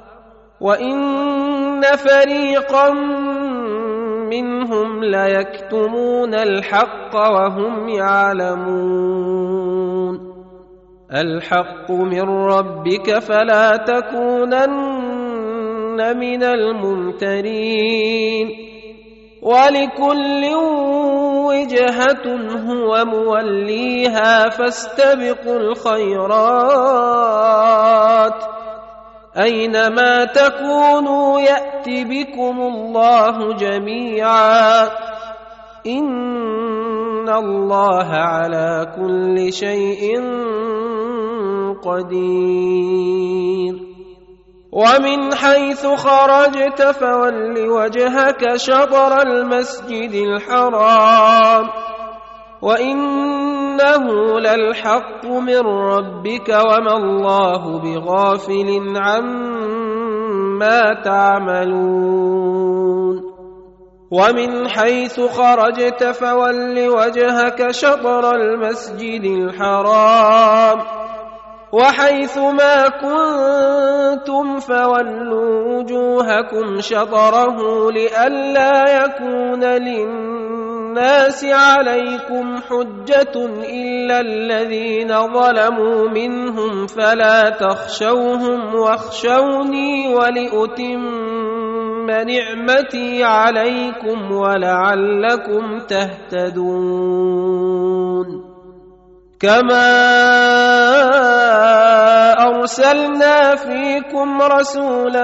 وإن فريقا منهم ليكتمون الحق وهم يعلمون الحق من ربك فلا تكونن من الممترين ولكل وجهة هو موليها فاستبقوا الخيرات أينما تكونوا يأت بكم الله جميعا إن الله على كل شيء قدير ومن حيث خرجت فول وجهك شطر المسجد الحرام وإنه للحق من ربك وما الله بغافل عما تعملون ومن حيث خرجت فول وجهك شطر المسجد الحرام وحيث ما كنتم فولوا وجوهكم شطره لئلا يكون للناس عليكم حجة إلا الذين ظلموا منهم فلا تخشوهم واخشوني ولأتم نعمتي عليكم ولعلكم تهتدون كما أرسلنا فيكم رسولا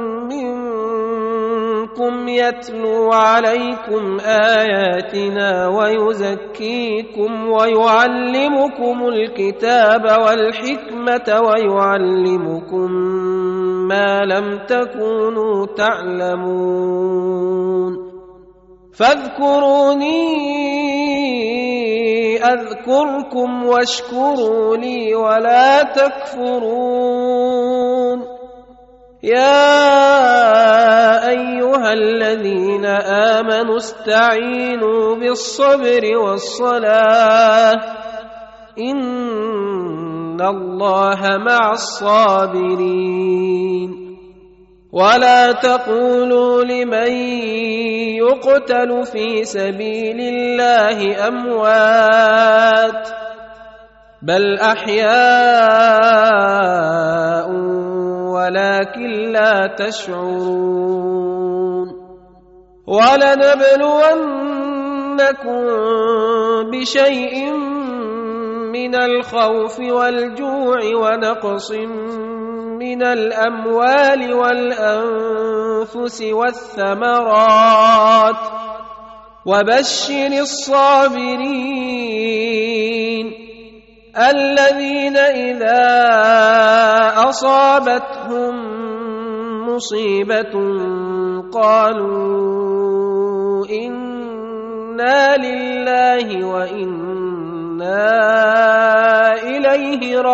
منكم يتلو عليكم آياتنا ويزكيكم ويعلمكم الكتاب والحكمة ويعلمكم ما لم تكونوا تعلمون فاذكروني أذكركم واشكروا لي ولا تكفرون يا أيها الذين آمنوا استعينوا بالصبر والصلاة إن الله مع الصابرين ولا تقولوا لمن يقتل في سبيل الله أموات بل أحياء ولكن لا تشعرون ولنبلونكم بشيء من الخوف والجوع ونقص من الأموال والأنفس والثمرات وبشر الصابرين الذين إذا أصابتهم مصيبة قالوا إنا لله وإنا إليه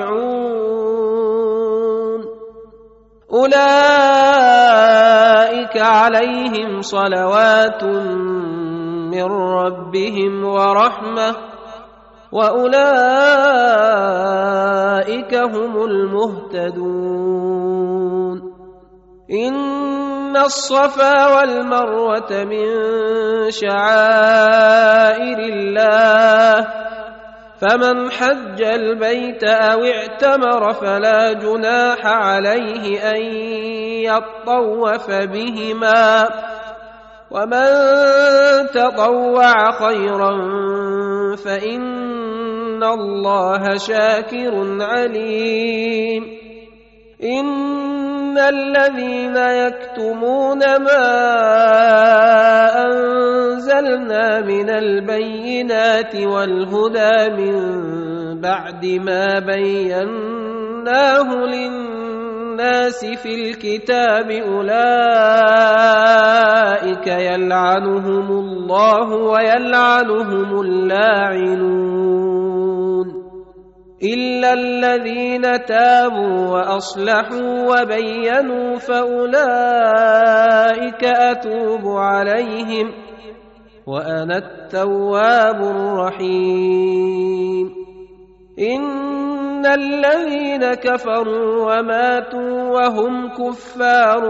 راجعون أولئك عليهم صلوات من ربهم ورحمة وأولئك هم المهتدون إن الصفا والمروة من شعائر الله فمن حج البيت أو اعتمر فلا جناح عليه أن يطوف بهما ومن تطوع خيرا فإن الله شاكر عليم إن الذين يكتمون ما أنزلنا من البينات والهدى من بعد ما بيناه للناس في الكتاب أولئك يلعنهم الله ويلعنهم اللاعنون إلا الذين تابوا وأصلحوا وبينوا فأولئك أتوب عليهم وأنا التواب الرحيم إن الذين كفروا وماتوا وهم كفار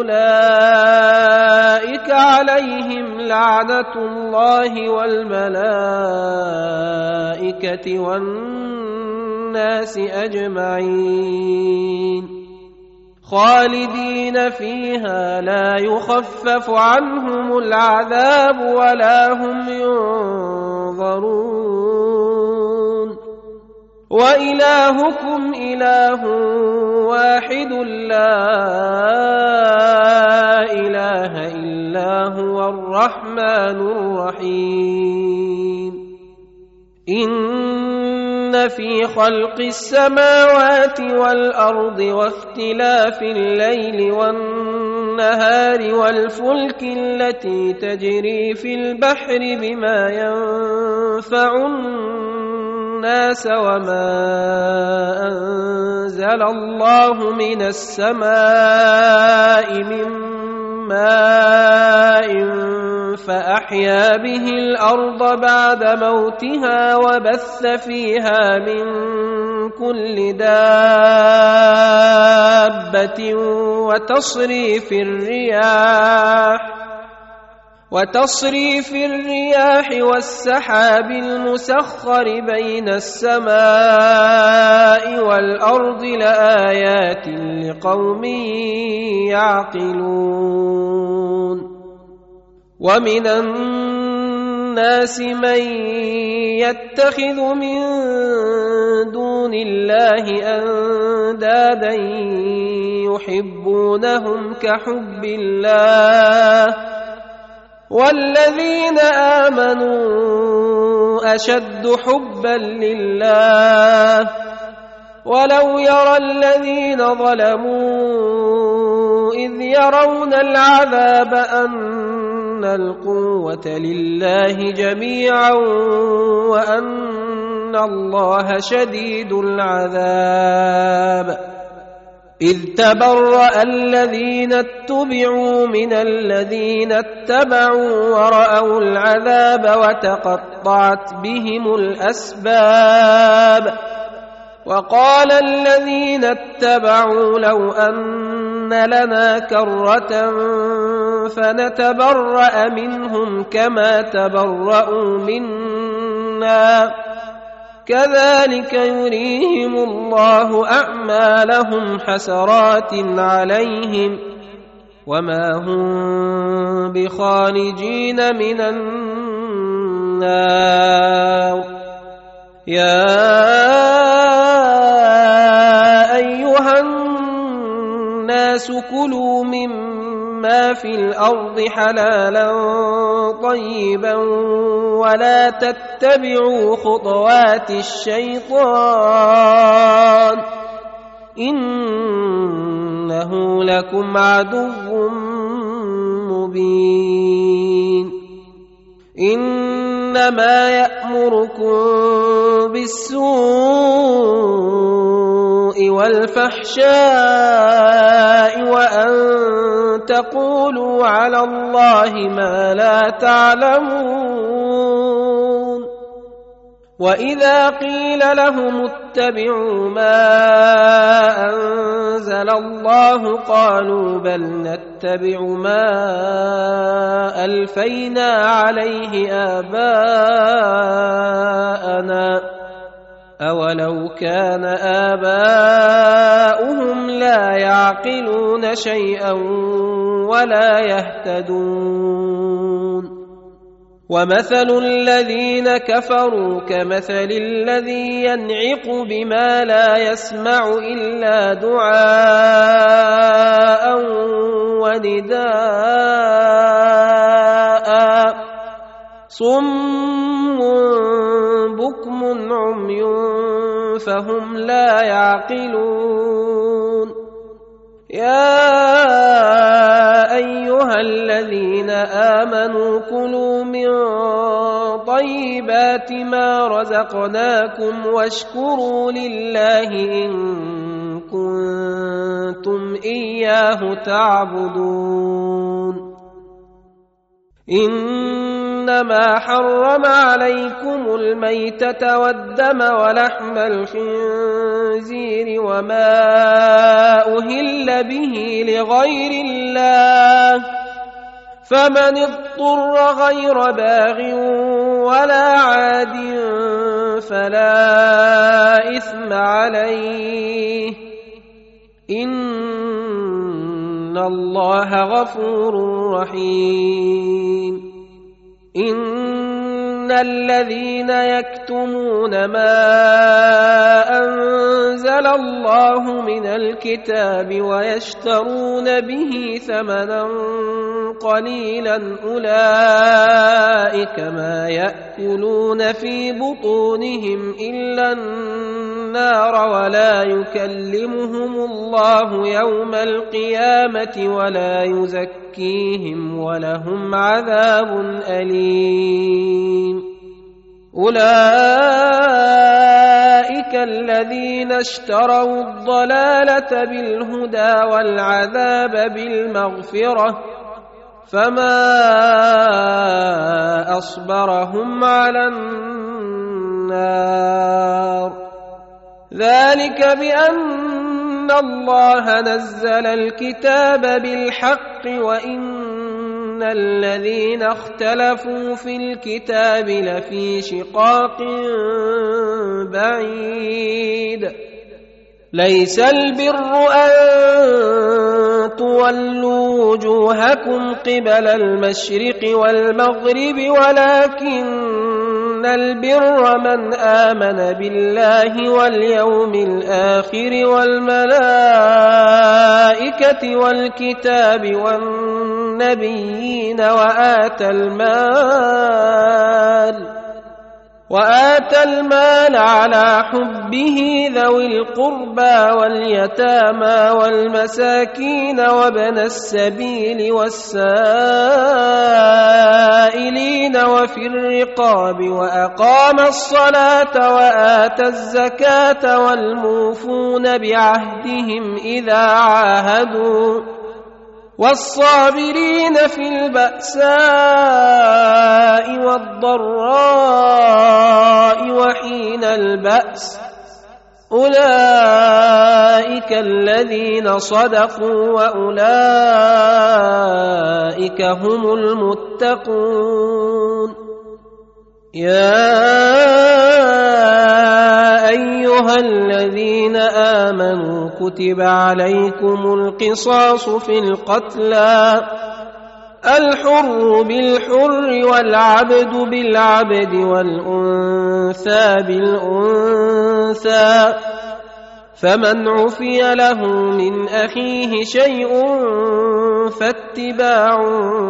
أولئك عليهم لعنة الله والملائكة والناس أجمعين خالدين فيها لا يخفف عنهم العذاب ولا هم ينظرون وإلهكم إله واحد لا إله إلا هو الرحمن الرحيم إن في خلق السماوات والأرض واختلاف الليل والنهار والفلك التي تجري في البحر بما ينفع الناس وما أنزل الله من السماء من ماء فأحيا به الأرض بعد موتها وبث فيها من كل دابة وتصريف الرياح وتصريف الرياح والسحاب المسخر بين السماء والأرض لآيات لقوم يعقلون ومن الناس من يتخذ من دون الله أندادا يحبونهم كحب الله والذين آمنوا أشد حبا لله ولو يرى الذين ظلموا إذ يرون العذاب أن القوة لله جميعا وأن الله شديد العذاب. إذ تبرأ الذين اتبعوا من الذين اتبعوا ورأوا العذاب وتقطعت بهم الأسباب. وقال الذين اتبعوا لو أن لنا كرة فنتبرأ منهم كما تبرأوا منا كذلك يريهم الله أعمالهم حسرات عليهم وما هم بخارجين من النار. يا أيها الناس كلوا مما في الأرض حلالا طيبا ولا تتبعوا خطوات الشيطان إنه لكم عدو مبين. إنما يأمركم بالسوء والفحشاء وأن تقولوا على الله ما لا تعلمون. وإذا قيل لهم اتبعوا ما أنزل الله قالوا بل نتبع ما ألفينا عليه آباءنا أولو كان آباؤهم لا يعقلون شيئا ولا يهتدون. ومثل الذين كفروا كمثل الذي ينعق بما لا يسمع إلا دعاء ونداء صم بكم عمي فهم لا يعقلون. يا أيها الذين آمنوا كلوا من طيبات ما رزقناكم واشكروا لله إن كنتم إياه تعبدون. إنما حرم عليكم الميتة والدم ولحم الخنزير وما أهل به لغير الله فمن اضطر غير باغ ولا عاد فلا إثم عليه إن الله غفور رحيم. إن الذين يكتمون ما أنزل الله من الكتاب ويشترون به ثمنا قليلا أولئك ما يأكلون في بطونهم إلا النار ولا يكلمهم الله يوم القيامة ولا يزكيهم ولهم عذاب أليم. أولئك الذين اشتروا الضلالة بالهدى والعذاب بالمغفرة فما أصبرهم على النار. ذلك بأن الله نزل الكتاب بالحق وإن الذين اختلفوا في الكتاب لفي شقاق بعيد. ليس البر أن تولوا وجوهكم قبل المشرق والمغرب ولكن البر من آمن بالله واليوم الآخر والملائكة والكتاب والنبيين وآتى المال وآتى المال على حبه ذوي القربى واليتامى والمساكين وابن السبيل والسائلين وفي الرقاب وأقام الصلاة وآتى الزكاة والموفون بعهدهم إذا عاهدوا والصابرين في البأساء والضراء وحين البأس أولئك الذين صدقوا وأولئك هم المتقون. يا أيها الذين آمنوا كتب عليكم القصاص في القتلى الحر بالحر والعبد بالعبد والأنثى بالأنثى فمن عفي له من أخيه شيء فاتباع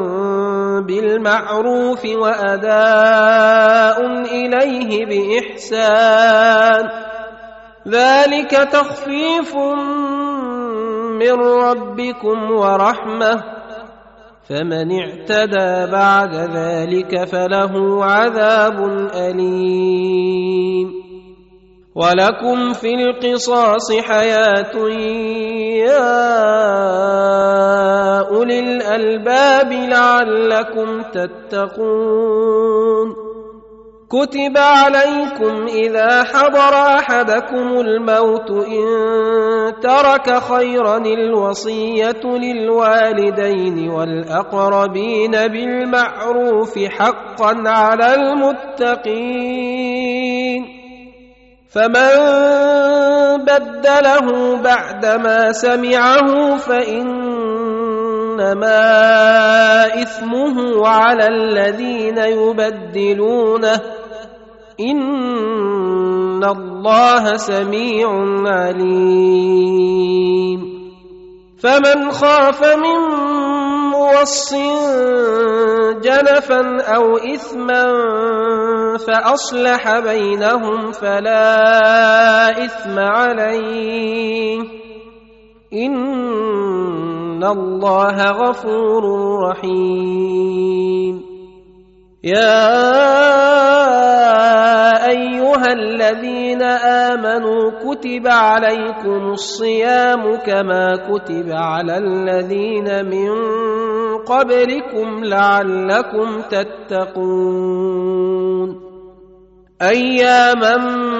بالمعروف وأداء إليه بإحسان ذلك تخفيف من ربكم ورحمة فمن اعتدى بعد ذلك فله عذاب أليم. ولكم في القصاص حياة يا أولي الألباب لعلكم تتقون. كتب عليكم إذا حضر أحدكم الموت إن ترك خيرا الوصية للوالدين والأقربين بالمعروف حقا على المتقين فمن بدله بعدما سمعه فإنما إثمه على الذين يبدلونه إن الله سميع عليم. فمن خاف من موصٍ جنفا أو إثما فأصلح بينهم فلا إثم عليه إن الله غفور رحيم. يا أيها الذين آمنوا كتب عليكم الصيام كما كتب على الذين من قبلكم لعلكم تتقون أياما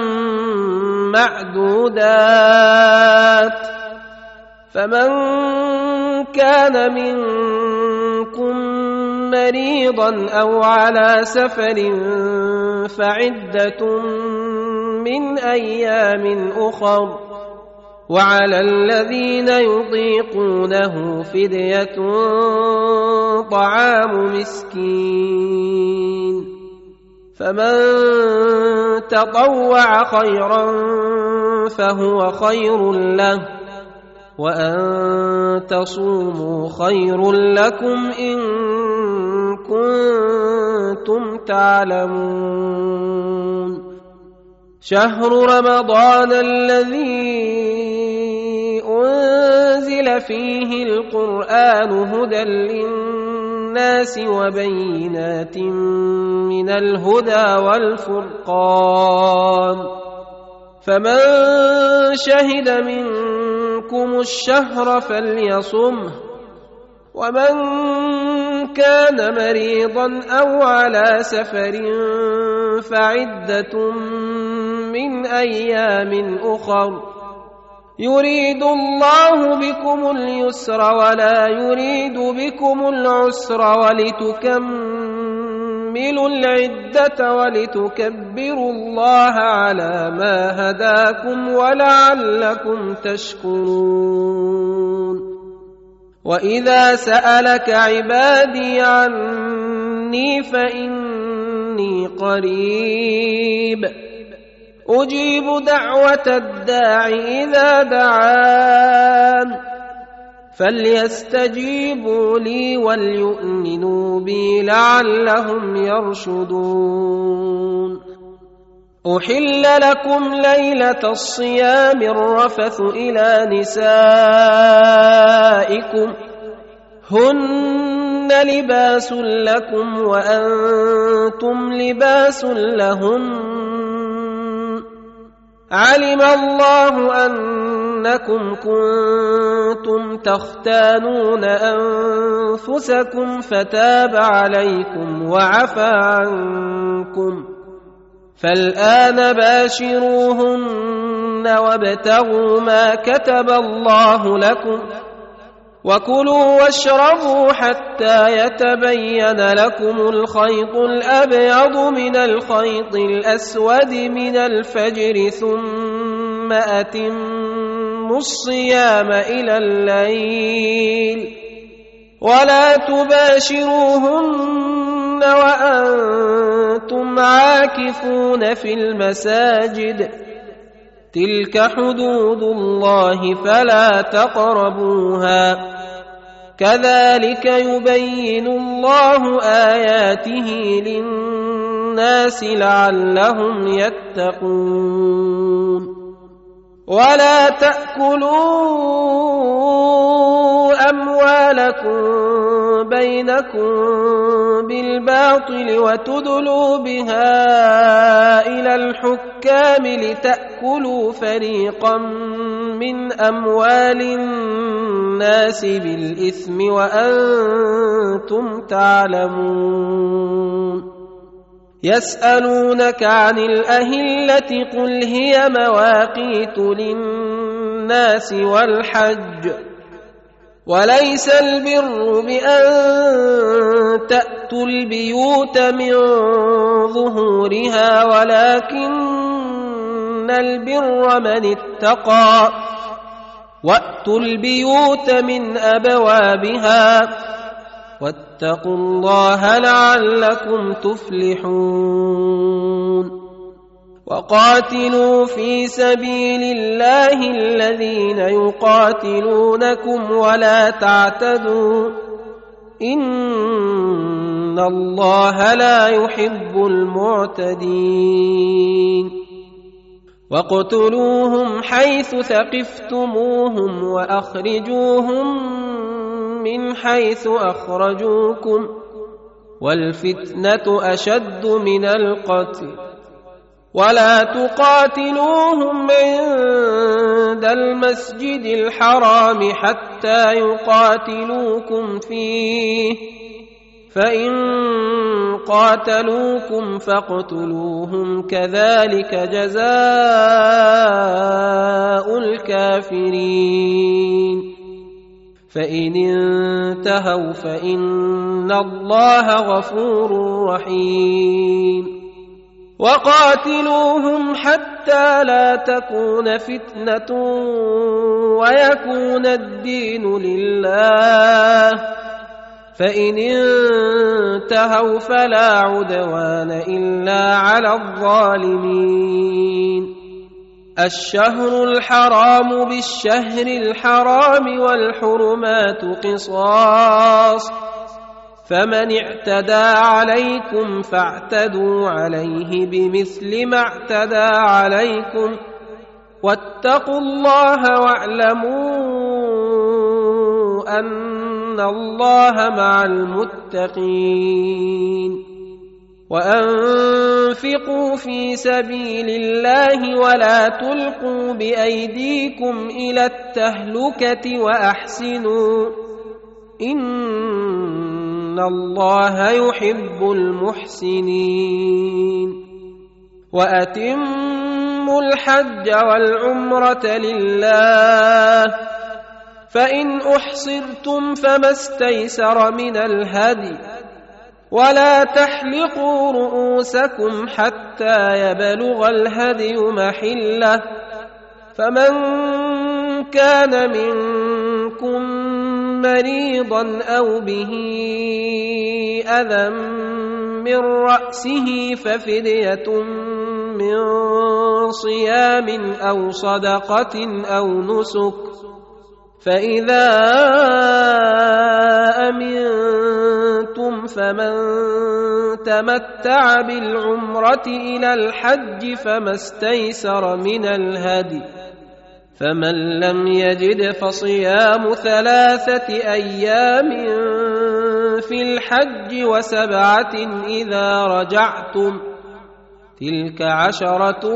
معدودات فمن كان منكم مريضا أو على سفر فعدة من أيام أخر وعلى الذين يطيقونه فدية طعام مسكين فمن تطوع خيرا فهو خير له وأن تصوموا خير لكم إن كنتم تعلمون. شهر رمضان الذي أنزل فيه القرآن هدى للناس وبينات من الهدى والفرقان فمن شهد منكم الشهر فليصمه ومن كان مريضا أو على سفر فعدة من أيام أخر يريد الله بكم اليسر ولا يريد بكم العسر ولتكملوا العدة ولتكبروا الله على ما هداكم ولعلكم تشكرون. وإذا سألك عبادي عني فإني قريب أجيب دعوة الداع إذا دعان فليستجيبوا لي وليؤمنوا بي لعلهم يرشدون. أحل لكم ليلة الصيام الرفث إلى نسائكم هن لباس لكم وأنتم لباس لهن علم الله أنكم كنتم تختانون أنفسكم فتاب عليكم وعفى عنكم فالآن باشروهن وابتغوا ما كتب الله لكم وكلوا واشربوا حتى يتبين لكم الخيط الأبيض من الخيط الأسود من الفجر ثم أتموا الصيام إلى الليل ولا تباشروهن وأنتم عاكفون في المساجد تلك حدود الله فلا تقربوها كذلك يبين الله آياته للناس لعلهم يتقون ولا تأكلوا أموالكم بينكم بالباطل وتدلوا بها إلى الحكام لتأكلوا فريقا من أموال الناس بالإثم وأنتم تعلمون يسألونك عن الأهلة قل هي مواقيت للناس والحج وليس البر بأن تأتوا البيوت من ظهورها ولكن البر من اتقى وأتوا البيوت من أبوابها واتقوا الله لعلكم تفلحون وقاتلوا في سبيل الله الذين يقاتلونكم ولا تعتدوا إن الله لا يحب المعتدين واقتلوهم حيث ثقفتموهم وأخرجوهم من حيث أخرجوكم والفتنة أشد من القتل ولا تقاتلوهم عند المسجد الحرام حتى يقاتلوكم فيه فإن قاتلوكم فاقتلوهم كذلك جزاء الكافرين فإن انتهوا فإن الله غفور رحيم وقاتلوهم حتى لا تكون فتنة ويكون الدين لله فإن انتهوا فلا عدوان إلا على الظالمين الشهر الحرام بالشهر الحرام والحرمات قصاص فمن اعتدى عليكم فاعتدوا عليه بمثل ما اعتدى عليكم واتقوا الله واعلموا أن الله مع المتقين وأنفقوا في سبيل الله ولا تلقوا بأيديكم إلى التهلكة وأحسنوا إن الله يحب المحسنين وأتموا الحج والعمرة لله فإن أحصرتم فما استيسر من الهدي ولا تحلقوا رؤوسكم حتى يبلغ الهدي محله فمن كان منكم مريضا أو به أذى من رأسه ففدية من صيام أو صدقة أو نسك فإذا أمنتم فمن تمتع بالعمرة إلى الحج فما استيسر من الهدي فمن لم يجد فصيام ثلاثة أيام في الحج وسبعة إذا رجعتم تلك عشرة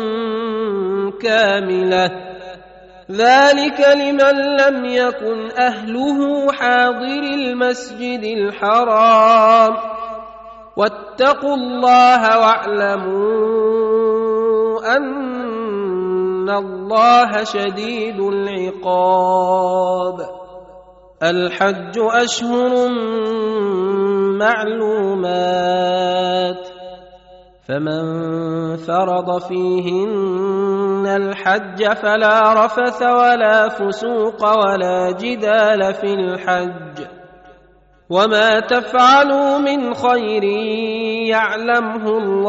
كاملة ذلك لمن لم يكن أهله حاضر المسجد الحرام واتقوا الله واعلموا أن الله شديد العقاب الحج أشهر معلومات فمن فرض فيهن الحج فلا رفث ولا فسوق ولا جدال في الحج وما تفعلوا من خير يعلمه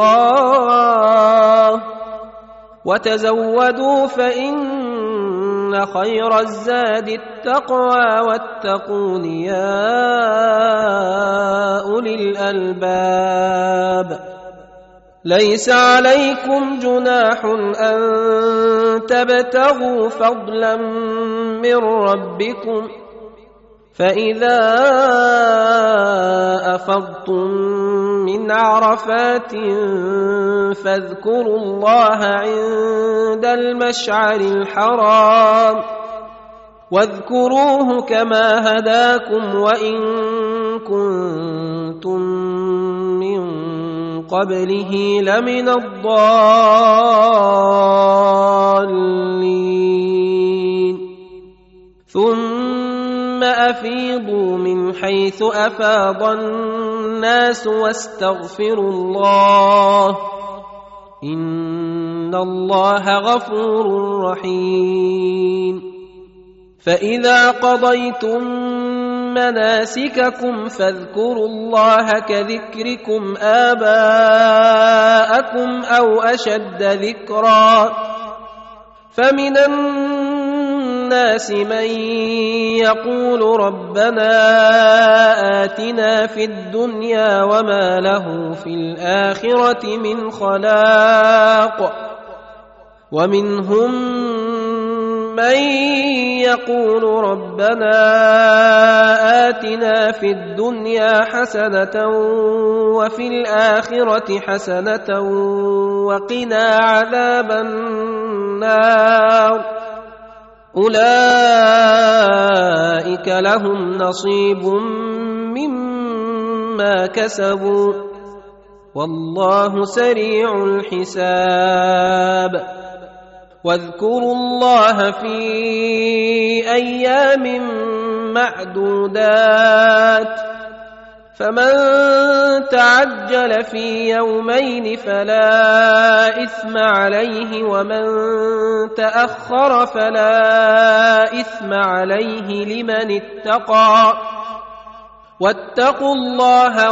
الله وتزودوا فإن خير الزاد التقوى واتقون يا أولي الألباب ليس عليكم جناح أن تبتغوا فضلا من ربكم فإذا أفضتم من عرفات فاذكروا الله عند المشعر الحرام واذكروه كما هداكم وإن كنتم من قبله لمن الضالين ثم أفيضوا من حيث أفاض الناس واستغفروا الله إن الله غفور رحيم فإذا قضيتم مناسككم فاذكروا الله كذكركم آباءكم أو أشد ذكرا فمن الناس من يقول ربنا آتنا في الدنيا وما له في الآخرة من خلاق ومنهم من يقول ربنا آتنا في الدنيا حسنة وفي الآخرة حسنة وقنا عذاب النار أولئك لهم نصيب مما كسبوا والله سريع الحساب واذكروا الله في أيام معدودات فمن تعجل في يومين فلا إثم عليه ومن تأخر فلا إثم عليه لمن اتقى واتقوا الله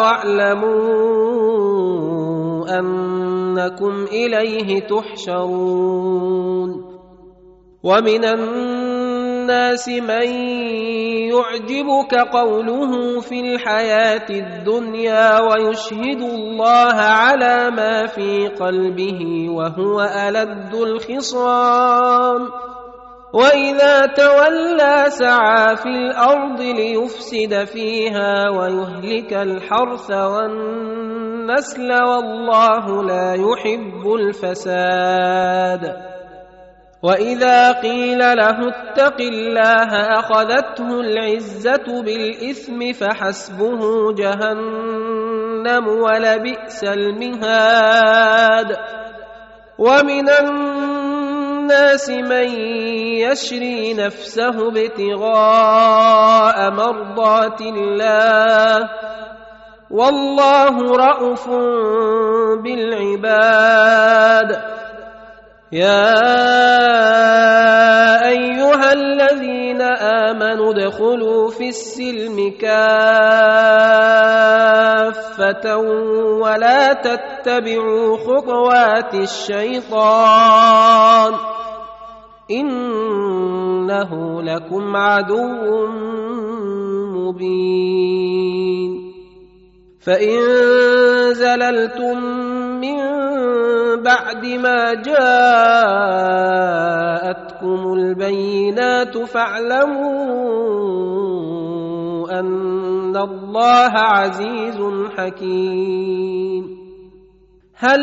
واعلموا أنكم إليه تحشرون ومن الناس من يعجبك قوله في الحياة الدنيا ويشهد الله على ما في قلبه وهو ألد الخصام وإذا تولى سعى في الأرض ليفسد فيها ويهلك الحرث والنسل والله لا يحب الفساد وإذا قيل له اتق الله أخذته العزة بالإثم فحسبه جهنم ولبئس المهاد ومن الناس من يشري نفسه ابتغاء مرضات الله والله رءوف بالعباد يا أيها الذين آمنوا ادخلوا في السلم كافة ولا تتبعوا خطوات الشيطان إنه لكم عدو مبين فإن زللتم من بعد ما جاءتكم البينات فاعلموا أن الله عزيز حكيم. هل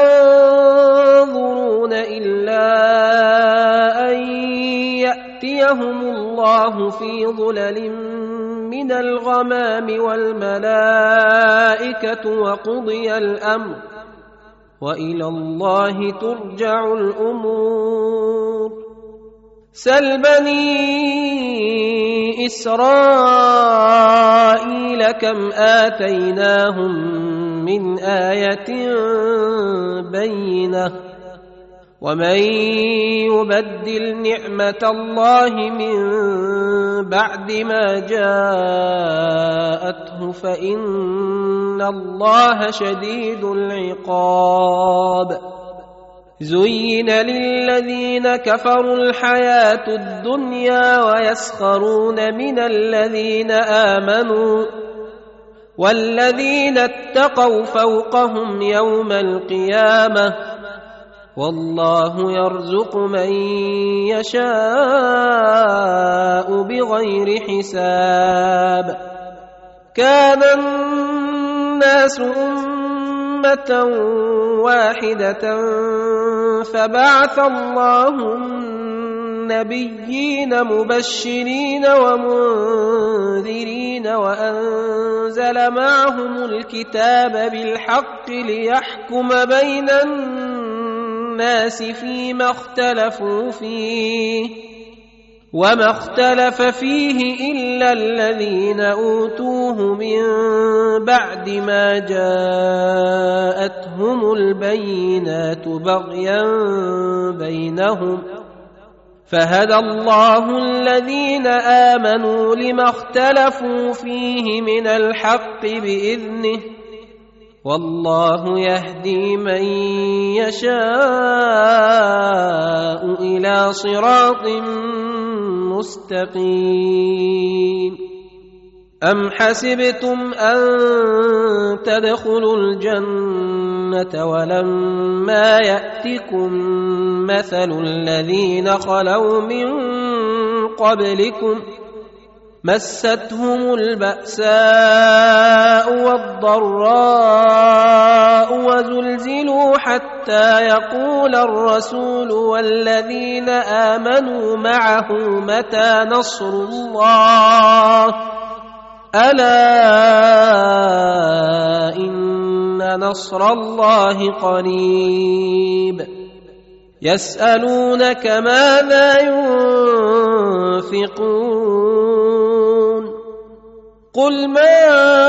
ينظرون إلا أن يأتيهم الله في ظلل من الغمام والملائكة وقضي الأمر وإلى الله ترجع الأمور. سل بني إسرائيل كم آتيناهم من آية بينة ومن يبدل نعمة الله من بعد ما جاءته فإن الله شديد العقاب. زين للذين كفروا الحياة الدنيا ويسخرون من الذين آمنوا والذين اتقوا فوقهم يوم القيامة والله يرزق من يشاء بغير حساب. كان الناس أمة واحدة فبعث الله النبيين مبشرين ومنذرين وأنزل معهم الكتاب بالحق ليحكم بين الناس فيما اختلفوا فيه وما اختلف فيه إلا الذين أوتوه من بعد ما جاءتهم البينات بغيا بينهم فهدى الله الذين آمنوا لما اختلفوا فيه من الحق بإذنه والله يهدي من يشاء إلى صراط مستقيم. أم حسبتم أن تدخلوا الجنة ولما يأتكم مثل الذين خلوا من قبلكم مستهم البأساء والضراء وزلزلوا حتى يقول الرسول والذين آمنوا معه متى نصر الله ألا إن نصر الله قريب. يسألونك ماذا ينفقون قل ما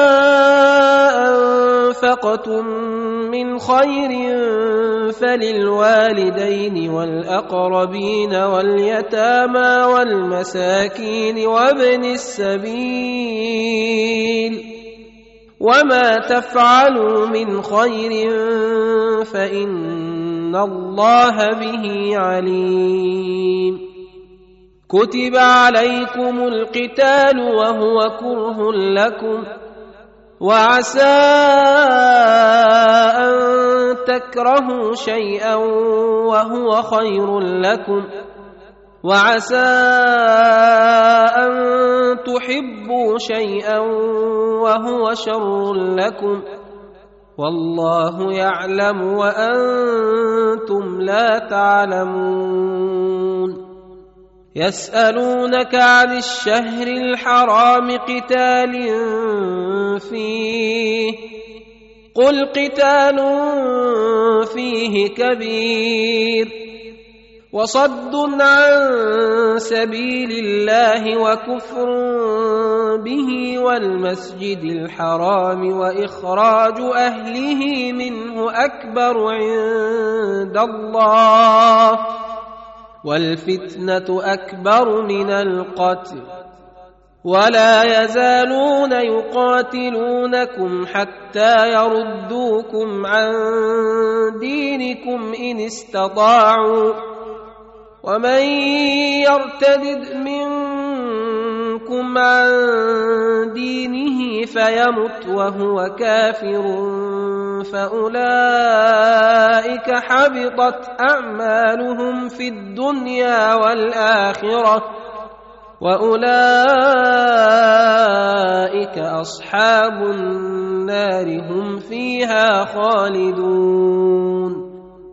أنفقتم من خير فللوالدين والأقربين واليتامى والمساكين وابن السبيل وما تفعلوا من خير فإن الله به عليم. كتب عليكم القتال وهو كره لكم وعسى أن تكرهوا شيئا وهو خير لكم وعسى أن تحبوا شيئا وهو شر لكم والله يعلم وأنتم لا تعلمون. يسألونك عن الشهر الحرام قتال فيه قل قتال فيه كبير وصد عن سبيل الله وكفر به والمسجد الحرام وإخراج أهله منه أكبر عند الله والفتنة أكبر من القتل ولا يزالون يقاتلونكم حتى يردوكم عن دينكم إن استطاعوا ومن يرتد منكم عن دينه فيمت وهو كافر فأولئك حبطت أعمالهم في الدنيا والآخرة وأولئك أصحاب النار هم فيها خالدون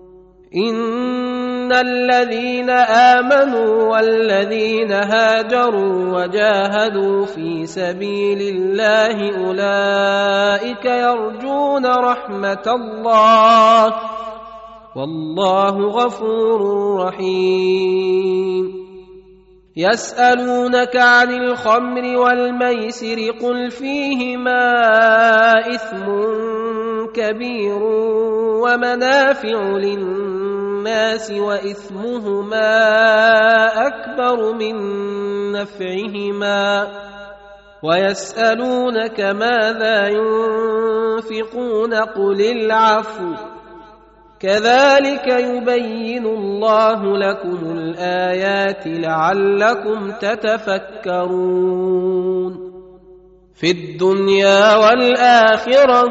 إن الذين آمنوا والذين هاجروا وجاهدوا في سبيل الله أولئك يرجون رحمة الله والله غفور رحيم يسألونك عن الخمر والميسر قل فيهما إثم كبير ومنافع للناس وإثمهما أكبر من نفعهما ويسألونك ماذا ينفقون قل العفو كذلك يبين الله لكم الآيات لعلكم تتفكرون في الدنيا والآخرة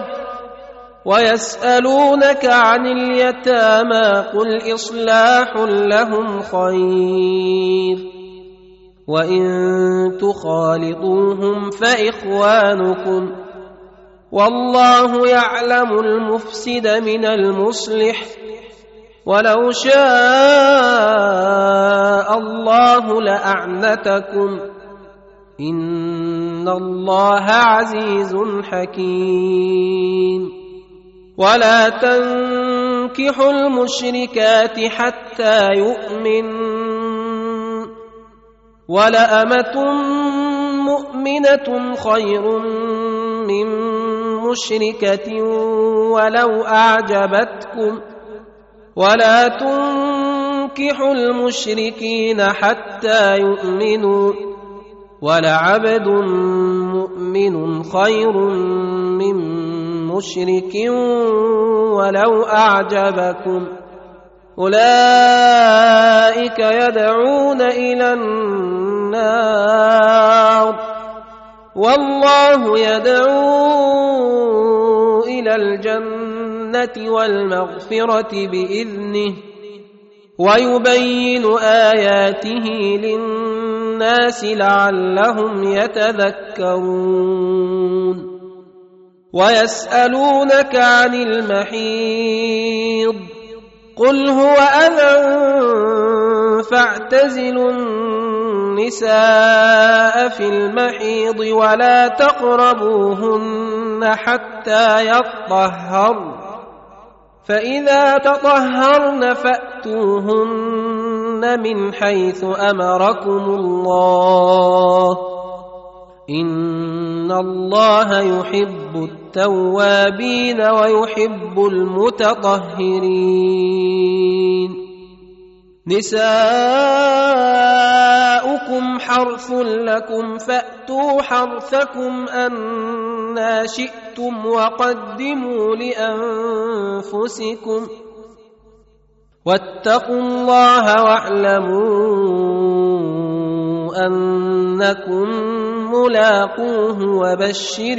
ويسألونك عن اليتامى قل إصلاح لهم خير وإن تخالطوهم فإخوانكم والله يعلم المفسد من المصلح ولو شاء الله لأعنتكم إن الله عزيز حكيم ولا تنكحوا المشركات حتى يؤمنوا ولأمة مؤمنة خير من مشركة ولو أعجبتكم ولا تنكحوا المشركين حتى يؤمنوا ولعبد مؤمن خير من مشرك ولو أعجبكم أولئك يدعون إلى النار والله يدعو إلى الجنة والمغفرة بإذنه ويبين آياته للناس لعلهم يتذكرون ويسألونك عن المحيض قل هو أذى فاعتزلوا النساء في المحيض ولا تقربوهن حتى يطهرن فإذا تطهرن فأتوهن من حيث أمركم الله إن الله يحب التوابين ويحب المتطهرين نساؤكم حرث لكم فأتوا حرثكم أنى شئتم وقدموا لأنفسكم واتقوا الله واعلموا أنكم ملاقوه وبشر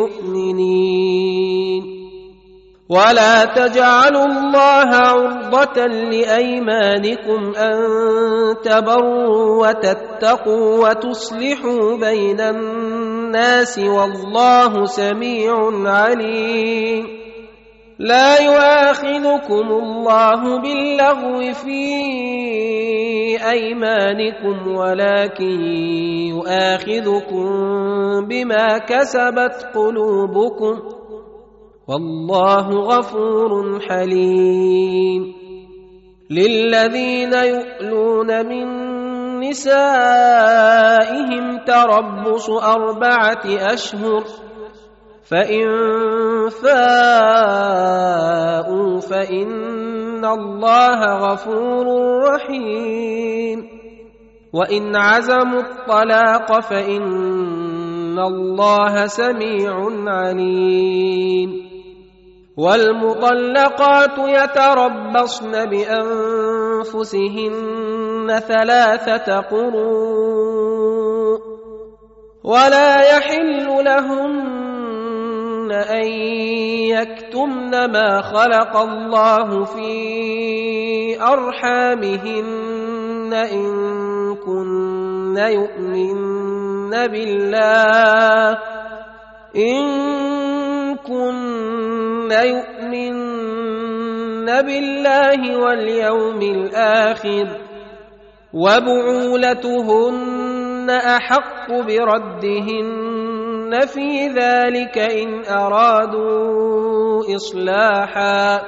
المؤمنين ولا تجعلوا الله عرضة لأيمانكم أن تبروا وتتقوا وتصلحوا بين الناس والله سميع عليم لا يؤاخذكم الله باللغو في أيمانكم ولكن يؤاخذكم بما كسبت قلوبكم والله غفور حليم للذين يؤلون من نسائهم تربص أربعة أشهر فإن فاءوا فإن الله غفور رحيم وإن عزموا الطلاق فإن الله سميع عليم والمطلقات يتربصن بأنفسهن ثلاثة قروء ولا يحل لهن أن يكتمن ما خلق الله في أرحامهن إن كن يؤمن بالله إن كن يؤمن بالله واليوم الآخر وبعولتهن أحق بردهن في ذلك إن أرادوا إصلاحا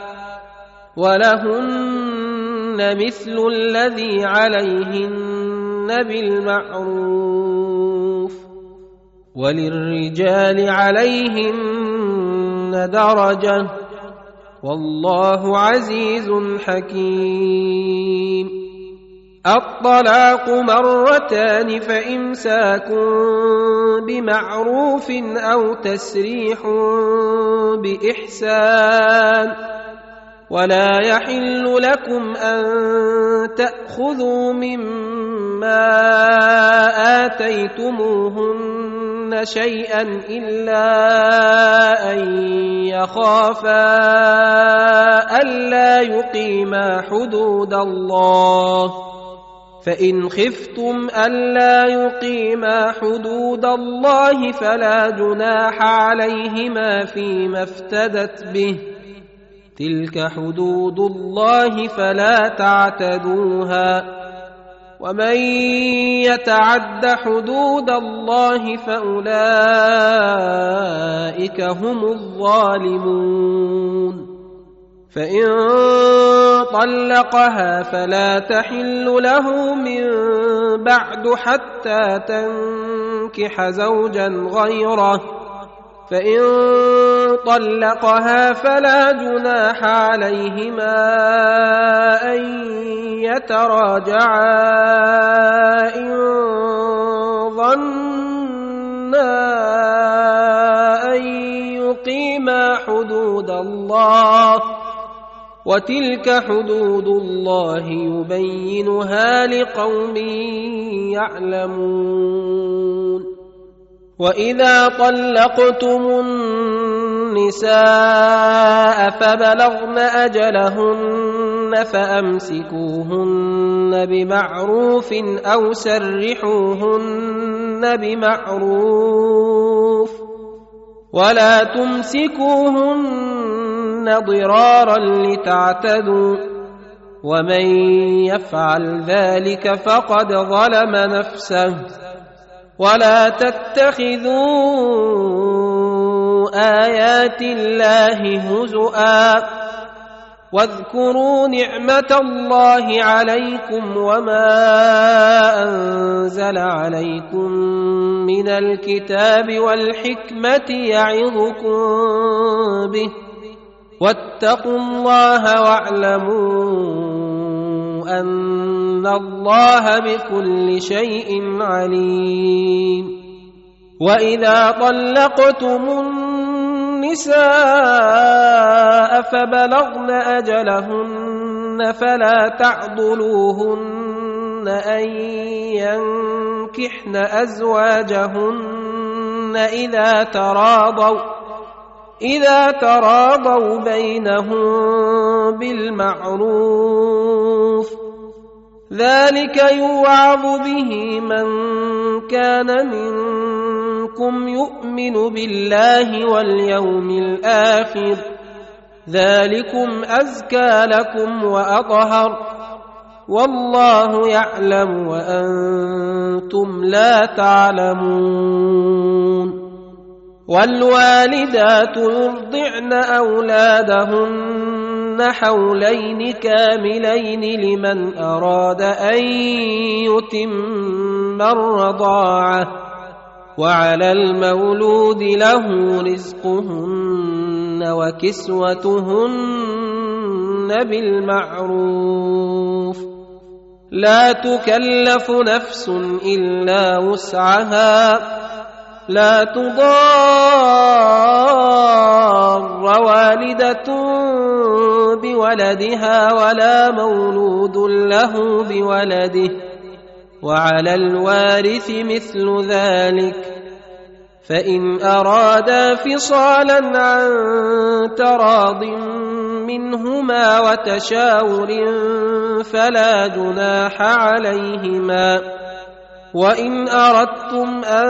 ولهن مثل الذي عليهن بالمعروف وللرجال عليهن درجة والله عزيز حكيم. الطلاق مرتان فإمساك بمعروف أو تسريح بإحسان ولا يحل لكم أن تأخذوا مما آتيتموهن شيئا إلا أن يخافا ألا يقيما حدود الله فإن خفتم ألا يقيما حدود الله فلا جناح عليهما فيما افتدت به تلك حدود الله فلا تعتدوها ومن يتعد حدود الله فأولئك هم الظالمون. فإن طلقها فلا تحل له من بعد حتى تنكح زوجا غيره فإن طلقها فلا جناح عليهما أن يتراجعا إن ظنا أن يقيما حدود الله وتلك حدود الله يبينها لقوم يعلمون. وإذا طلقتم النساء فبلغن أجلهن فأمسكوهن بمعروف أو سرحوهن بمعروف ولا تمسكوهن ضرارا لتعتدوا ومن يفعل ذلك فقد ظلم نفسه. ولا تتخذوا آيات الله هزؤا واذكروا نعمة الله عليكم وما أنزل عليكم من الكتاب والحكمة يعظكم به واتقوا الله واعلموا أن الله بكل شيء عليم. وإذا طلقتم النساء فبلغن أجلهن فلا تعضلوهن أن ينكحن أزواجهن إذا تراضوا إذا تراضوا بينهم بالمعروف ذلك يوعظ به من كان منكم يؤمن بالله واليوم الآخر ذلكم أزكى لكم وأطهر والله يعلم وأنتم لا تعلمون. والوالدات يرضعن أولادهن حولين كاملين لمن أراد أن يتم الرضاعة وعلى المولود له رزقهن وكسوتهن بالمعروف لا تكلف نفس إلا وسعها لا تضار والدة بولدها ولا مولود له بولده وعلى الوارث مثل ذلك فإن أرادا فصالا عن تراض منهما وتشاور فلا جناح عليهما وإن أردتم أن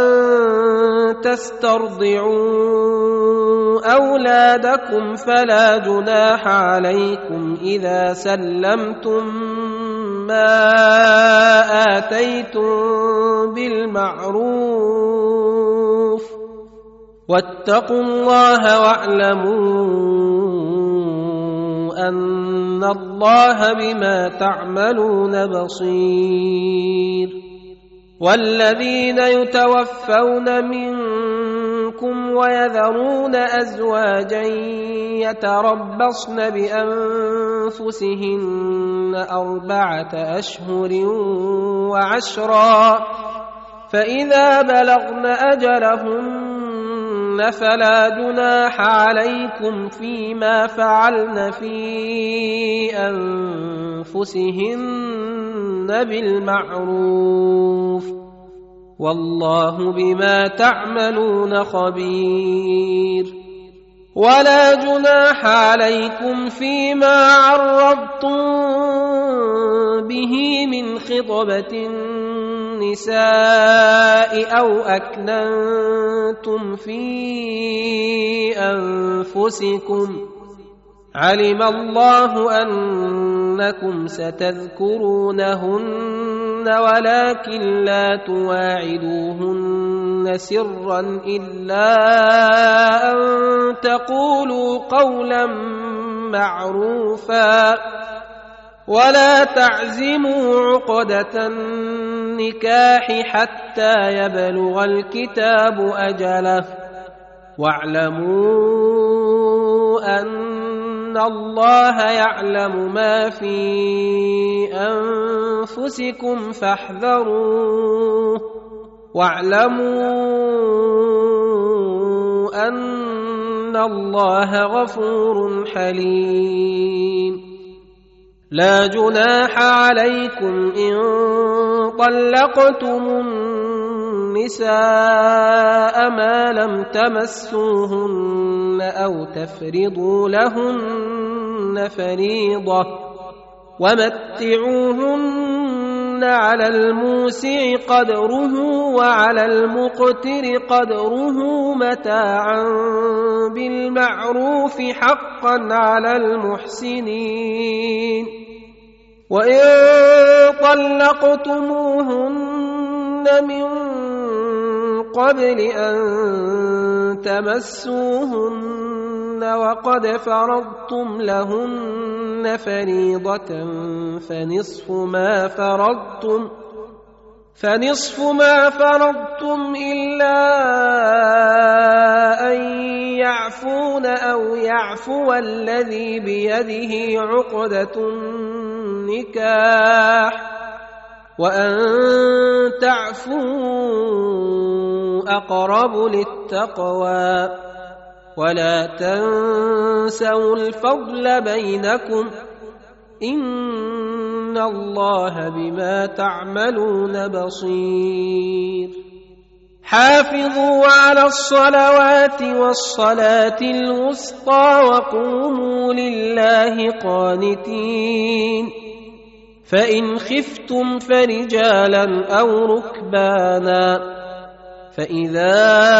تسترضعوا أولادكم فلا جناح عليكم إذا سلمتم ما آتيتم بالمعروف واتقوا الله واعلموا أن الله بما تعملون بصير والذين يتوفون منكم ويذرون أزواجا يتربصن بأنفسهن أربعة أشهر وعشرا فإذا بلغن أجلهن فلا جناح عليكم فيما فعلن في أنفسهن بالمعروف والله بما تعملون خبير ولا جناح عليكم فيما عرضتم به من خطبة النساء أو أكننتم في أنفسكم علم الله أنكم ستذكرونهن ولكن لا تواعدوهن سرا إلا أن تقولوا قولا معروفا ولا تعزموا عقدة النكاح حتى يبلغ الكتاب أجله واعلموا أن الله يعلم ما في أنفسكم فاحذروه واعلموا أن الله غفور حليم لا جناح عليكم إن طلقتم النساء ما لم تمسوهن أو تفرضوا لهن فريضة ومتعوهن على الموسع قدره وعلى المقتر قدره متاعا بالمعروف حقا على المحسنين وإن طلقتموهن من قبل أن تمسوهن وقد فرضتم لهن فريضة فنصف ما فرضتم فنصف ما فرضتم إلا أن يعفون أو يعفو الذي بيده عقدة النكاح وأن تعفوا أقرب للتقوى ولا تنسوا الفضل بينكم إن الله بما تعملون بصير حافظوا على الصلوات والصلاة الوسطى وقوموا لله قانتين فإن خفتم فرجالا أو ركبانا فإذا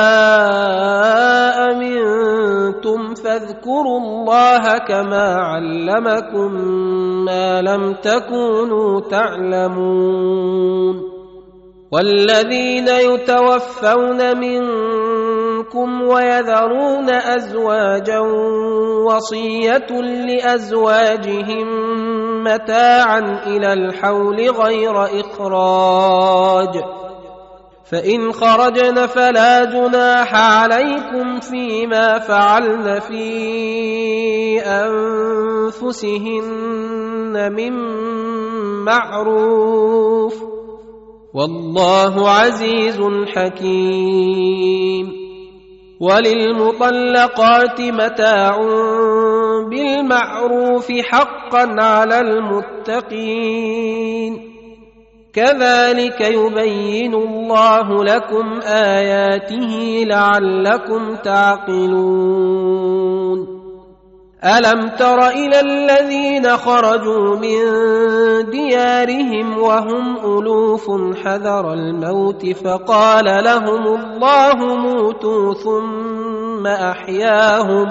أمنتم فاذكروا الله كما علمكم ما لم تكونوا تعلمون والذين يتوفون منكم ويذرون أزواجا وصية لأزواجهم متاعا إلى الحول غير إخراج فإن خرجن فلا جناح عليكم فيما فعلن في أنفسهن من معروف والله عزيز حكيم وللمطلقات متاع بالمعروف حقا على المتقين كذلك يبين الله لكم آياته لعلكم تعقلون ألم تر إلى الذين خرجوا من ديارهم وهم ألوف حذر الموت فقال لهم الله موتوا ثم أحياهم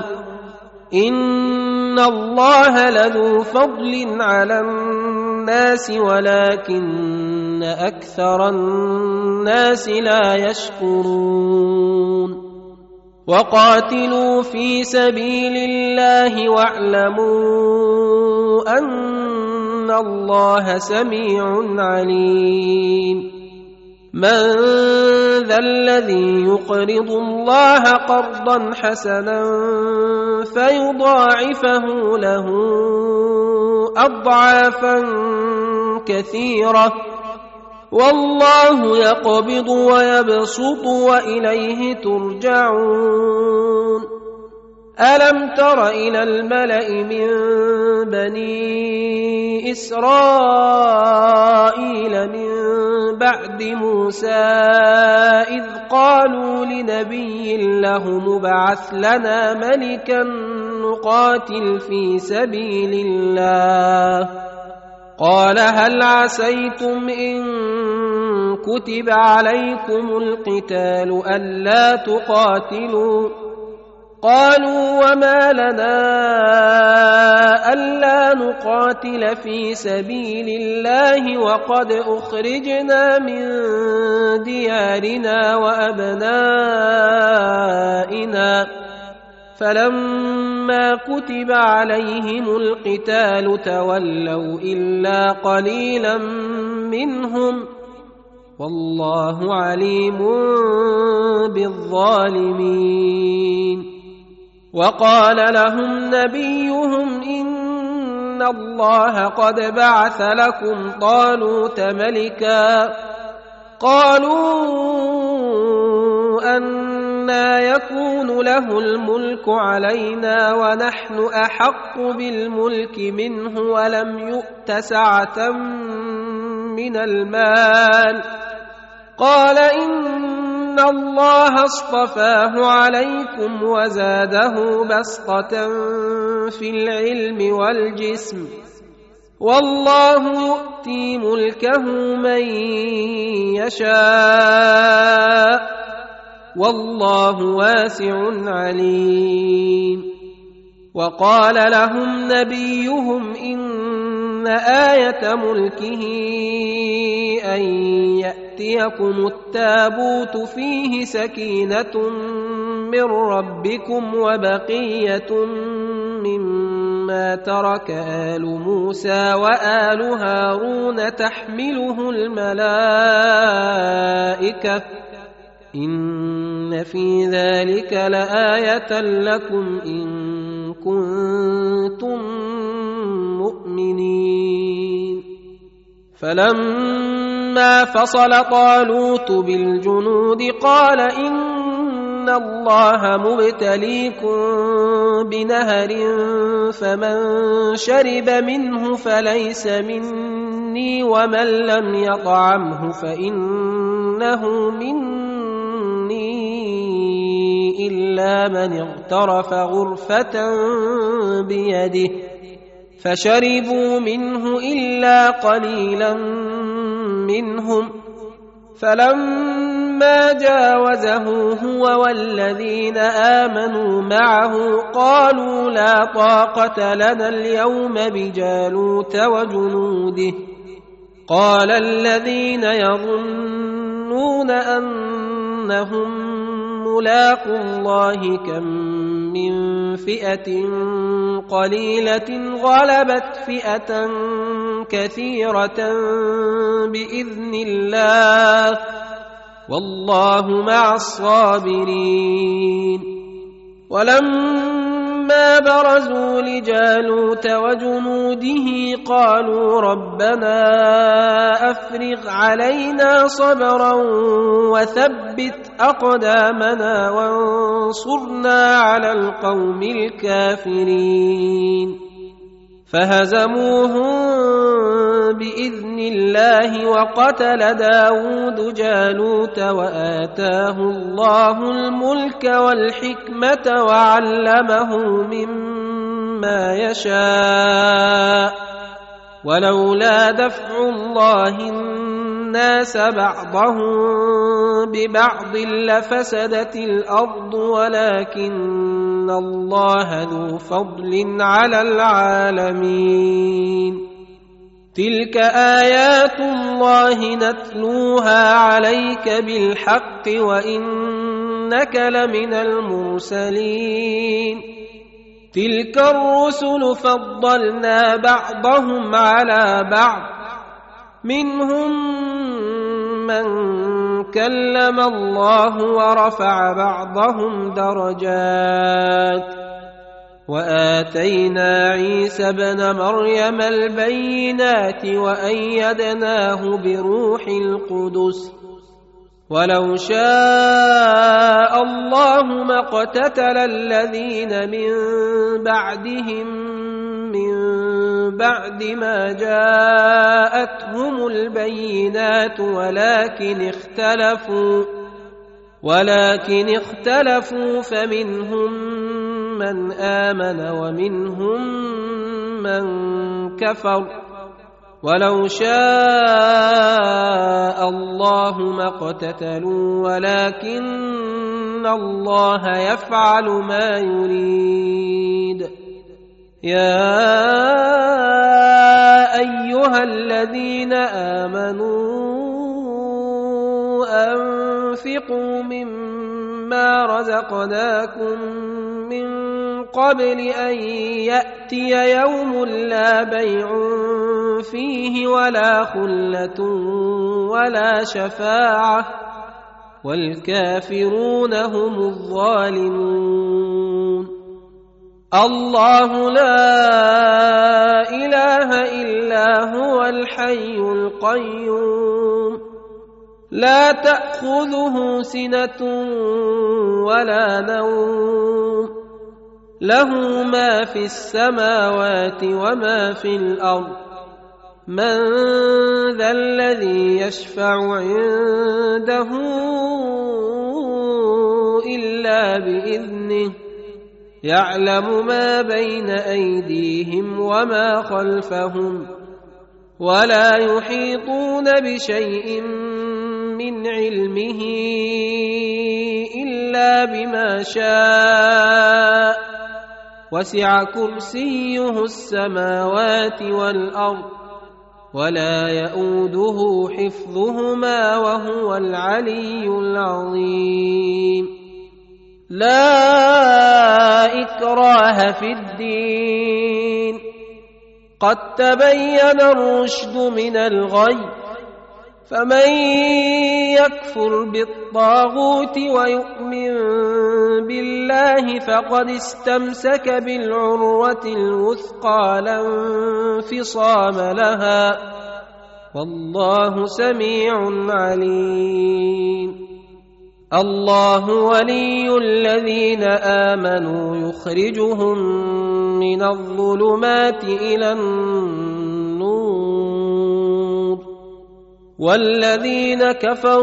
إن الله لذو فضل على الناس ولكن أكثر الناس لا يشكرون وقاتلوا في سبيل الله واعلموا أن الله سميع عليم من ذا الذي يقرض الله قرضا حسنا فيضاعفه له أضعافا كثيرة والله يقبض ويبسط وإليه ترجعون ألم تر إلى الملأ من بني إسرائيل من بعد موسى إذ قالوا لنبي له مبعث لنا ملكا نقاتل في سبيل الله قال هل عسيتم إن كتب عليكم القتال ألا تقاتلوا قالوا وما لنا ألا نقاتل في سبيل الله وقد أخرجنا من ديارنا وأبنائنا فلما كتب عليهم القتال تولوا إلا قليلا منهم والله عليم بالظالمين وقال لهم نبيهم إن الله قد بعث لكم طالوت ملكا قالوا أنى يكون له الملك علينا ونحن أحق بالملك منه ولم يؤت سعة من المال قال إن الله اصطفاه عليكم وزاده بسطة في العلم والجسم والله يؤتي ملكه من يشاء والله واسع عليم وقال لهم نبيهم إن آية ملكه أن يأتيكم التابوت فيه سكينة من ربكم وبقية مما ترك آل موسى وآل هارون تحمله الملائكة إن في ذلك لآية لكم إن كنتم مؤمنين فلما فصل طالوت بالجنود قال إن الله مبتليكم بنهر فمن شرب منه فليس مني ومن لم يطعمه فإنه مني إلا من اغترف غرفة بيده فشربوا منه إلا قليلا منهم فلما جاوزه هو والذين آمنوا معه قالوا لا طاقة لنا اليوم بجالوت وجنوده قال الذين يظنون أنهم ملاقوا الله كم من فئة قليلة غلبت فئة كثيرة بإذن الله والله مع الصابرين ولما برزوا لجالوت وجنوده قالوا ربنا أفرغ علينا صبرا وثبت أقدامنا وانصرنا على القوم الكافرين فهزموهم بإذن الله وقتل داود جالوت وآتاه الله الملك والحكمة وعلمه مما يشاء ولولا دفع الله الناس بعضهم ببعض لفسدت الأرض ولكن الله ذو فضل على العالمين تلك آيات الله نتلوها عليك بالحق وإنك لمن المرسلين تلك الرسل فضلنا بعضهم على بعض منهم من كلم الله ورفع بعضهم درجات وآتينا عيسى ابن مريم البينات وأيدناه بروح القدس ولو شاء الله ما اقتتل الذين من بعدهم من بعد ما جاءتهم البينات ولكن اختلفوا ولكن اختلفوا فمنهم من آمن ومنهم من كفر ولو شاء الله ما اقتتلوا ولكن الله يفعل ما يريد يا أيها الذين آمنوا أنفقوا مما رزقناكم من قبل أن يأتي يوم لا بيع فيه ولا خلة ولا شفاعة والكافرون هم الظالمون الله لا إله إلا هو الحي القيوم لا تأخذه سنة ولا نوم له ما في السماوات وما في الأرض من ذا الذي يشفع عنده إلا بإذنه يعلم ما بين أيديهم وما خلفهم ولا يحيطون بشيء من علمه إلا بما شاء وسع كرسيه السماوات والأرض ولا يئوده حفظهما وهو العلي العظيم لا إكراه في الدين قد تبين الرشد من الغي فمن يكفر بالطاغوت ويؤمن بالله فقد استمسك بالعروة الوثقى لا انفصام لها والله سميع عليم الله ولي الذين آمنوا يخرجهم من الظلمات إلى النور والذين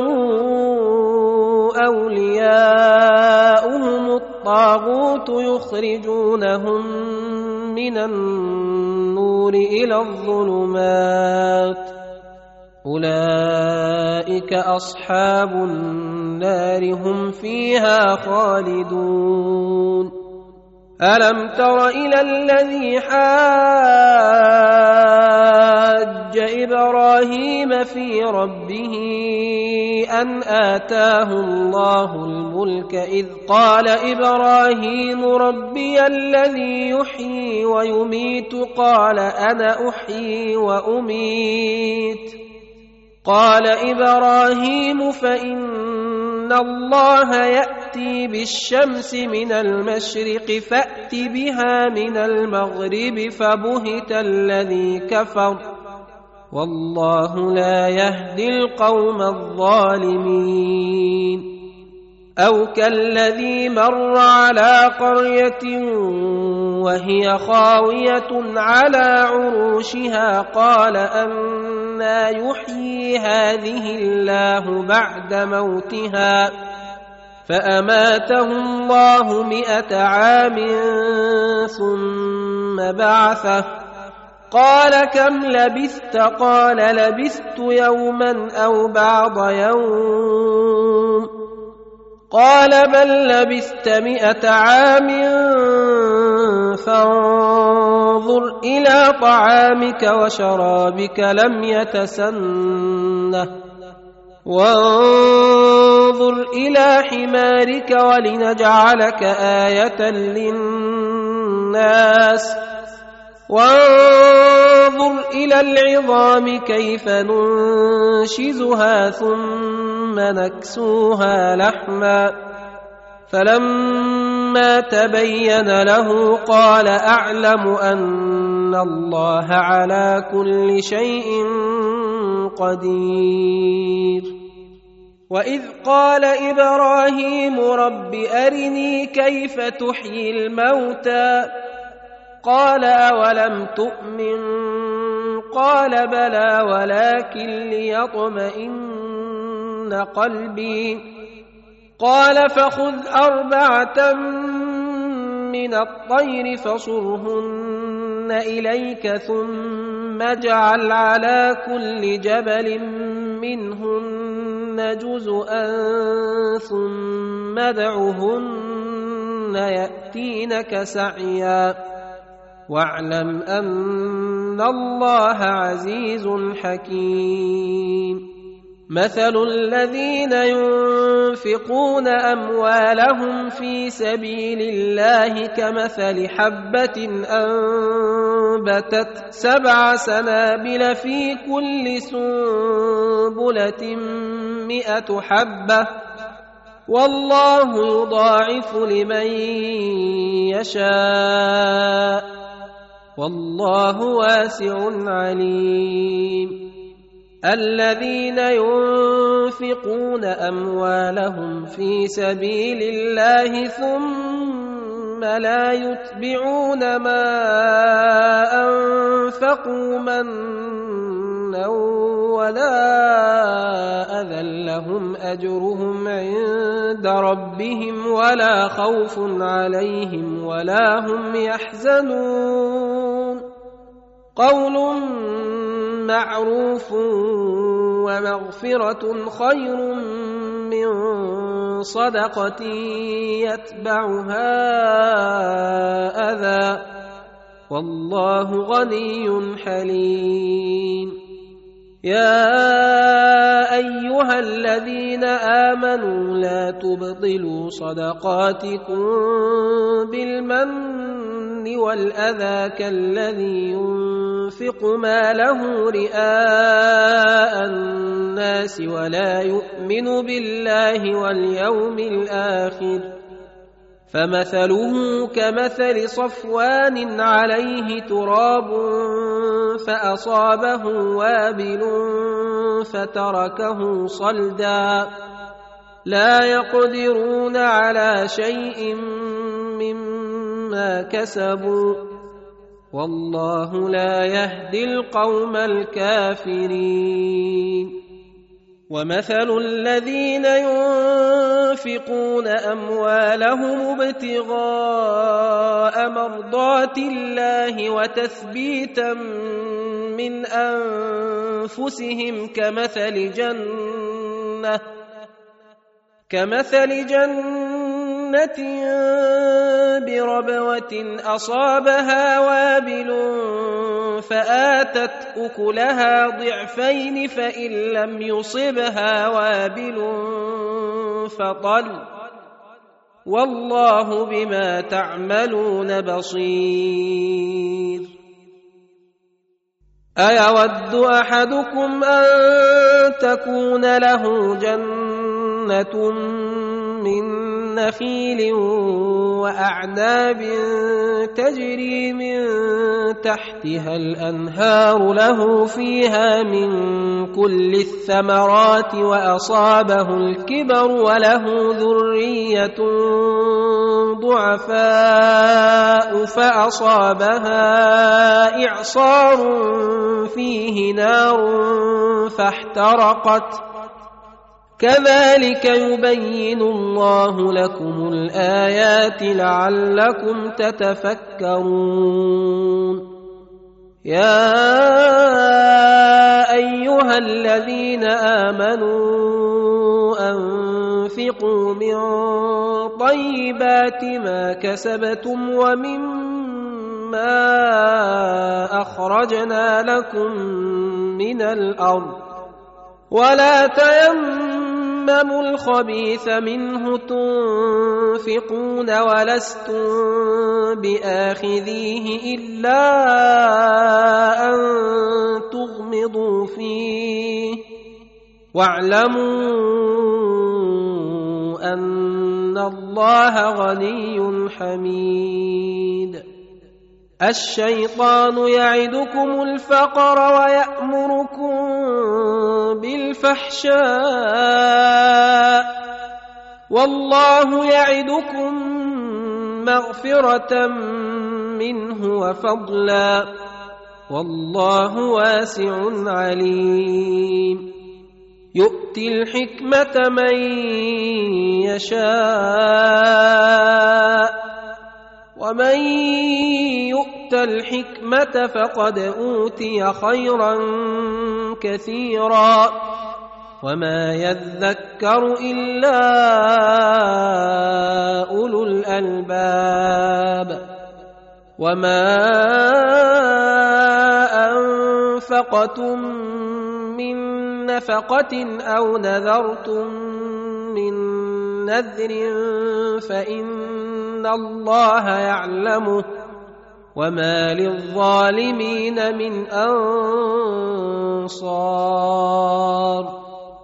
كفروا أولياؤهم الطاغوت يخرجونهم من النور إلى الظلمات أولئك أصحاب النار هم فيها خالدون ألم تر إلى الذي حاج إبراهيم في ربه أن آتاه الله الملك إذ قال إبراهيم ربي الذي يحيي ويميت قال أنا أحيي وأميت قال إبراهيم فإن الله يأتي بالشمس من المشرق فأت بها من المغرب فبهت الذي كفر والله لا يهدي القوم الظالمين أو كالذي مر على قرية وهي خاوية على عروشها قال أنى يحيي هذه الله بعد موتها فأماته الله مئة عام ثم بعثه قال كم لبثت قال لبثت يوما أو بعض يوم قال بل لبثت مئة عام فانظر إلى طعامك وشرابك لم يتسنه وانظر إلى حمارك ولنجعلك آية للناس وانظر إلى العظام كيف ننشزها ثم نكسوها لحما فلما تبين له قال أعلم أن الله على كل شيء قدير. وإذ قال إبراهيم رب أرني كيف تحيي الموتى قال أولم تؤمن قال بلى ولكن ليطمئن قلبي قال فخذ أربعة من الطير فصرهن إليك ثم اجعل على كل جبل منهن جزءا ثم ادعهن يأتينك سعيا واعلم أن الله عزيز حكيم. مثل الذين ينفقون أموالهم في سبيل الله كمثل حبة أنبتت سبع سنابل في كل سنبلة مئة حبة والله يضاعف لمن يشاء والله واسع عليم. الذين ينفقون أموالهم في سبيل الله ثم لا يتبعون ما أنفقوا منا ولا أذى لهم أجرهم عند ربهم ولا خوف عليهم ولا هم يحزنون. قول معروف ومغفرة خير من صدقة يتبعها أذى والله غني حليم. يا أيها الذين آمنوا لا تبطلوا صدقاتكم بالمن والأذى كالذي ينفق ماله رئاء الناس ولا يؤمن بالله واليوم الآخر فمثله كمثل صفوان عليه تراب فأصابه وابل فتركه صلدا لا يقدرون على شيء مما كسبوا والله لا يهدي القوم الكافرين. ومثل الذين ينفقون أموالهم ابتغاء مرضات الله وتثبيتا من أنفسهم كمثل جنة كمثل جنة بربوة أصابها وابل فآتت أكلها ضعفين فإن لم يصبها وابل فطل والله بما تعملون بصير. أيود أحدكم أن تكون له جنة من نخيل وأعناب تجري من تحتها الأنهار له فيها من كل الثمرات وأصابه الكبر وله ذرية ضعفاء فأصابها إعصار فيه نار فاحترقت كذلك يبين الله لكم الآيات لعلكم تتفكرون يا أيها الذين آمنوا أنفقوا من طيبات ما كسبتم ومما أخرجنا لكم من الأرض ولا تيمموا الخبيث منه تنفقون ولستم بآخذيه إلا أن تغمضوا فيه واعلموا أن الله غني حميد الشيطان يعدكم الفقر ويأمركم بالفحشاء والله يعدكم مغفرة منه وفضلا والله واسع عليم يؤتي الحكمة من يشاء ومن يؤت الحكمة فقد أوتي خيرا كثيرا وما يذكر إلا أولو الألباب وما أنفقتم من نفقة أو نذرتم من نذر فإن الله يعلمه وما للظالمين من أنصار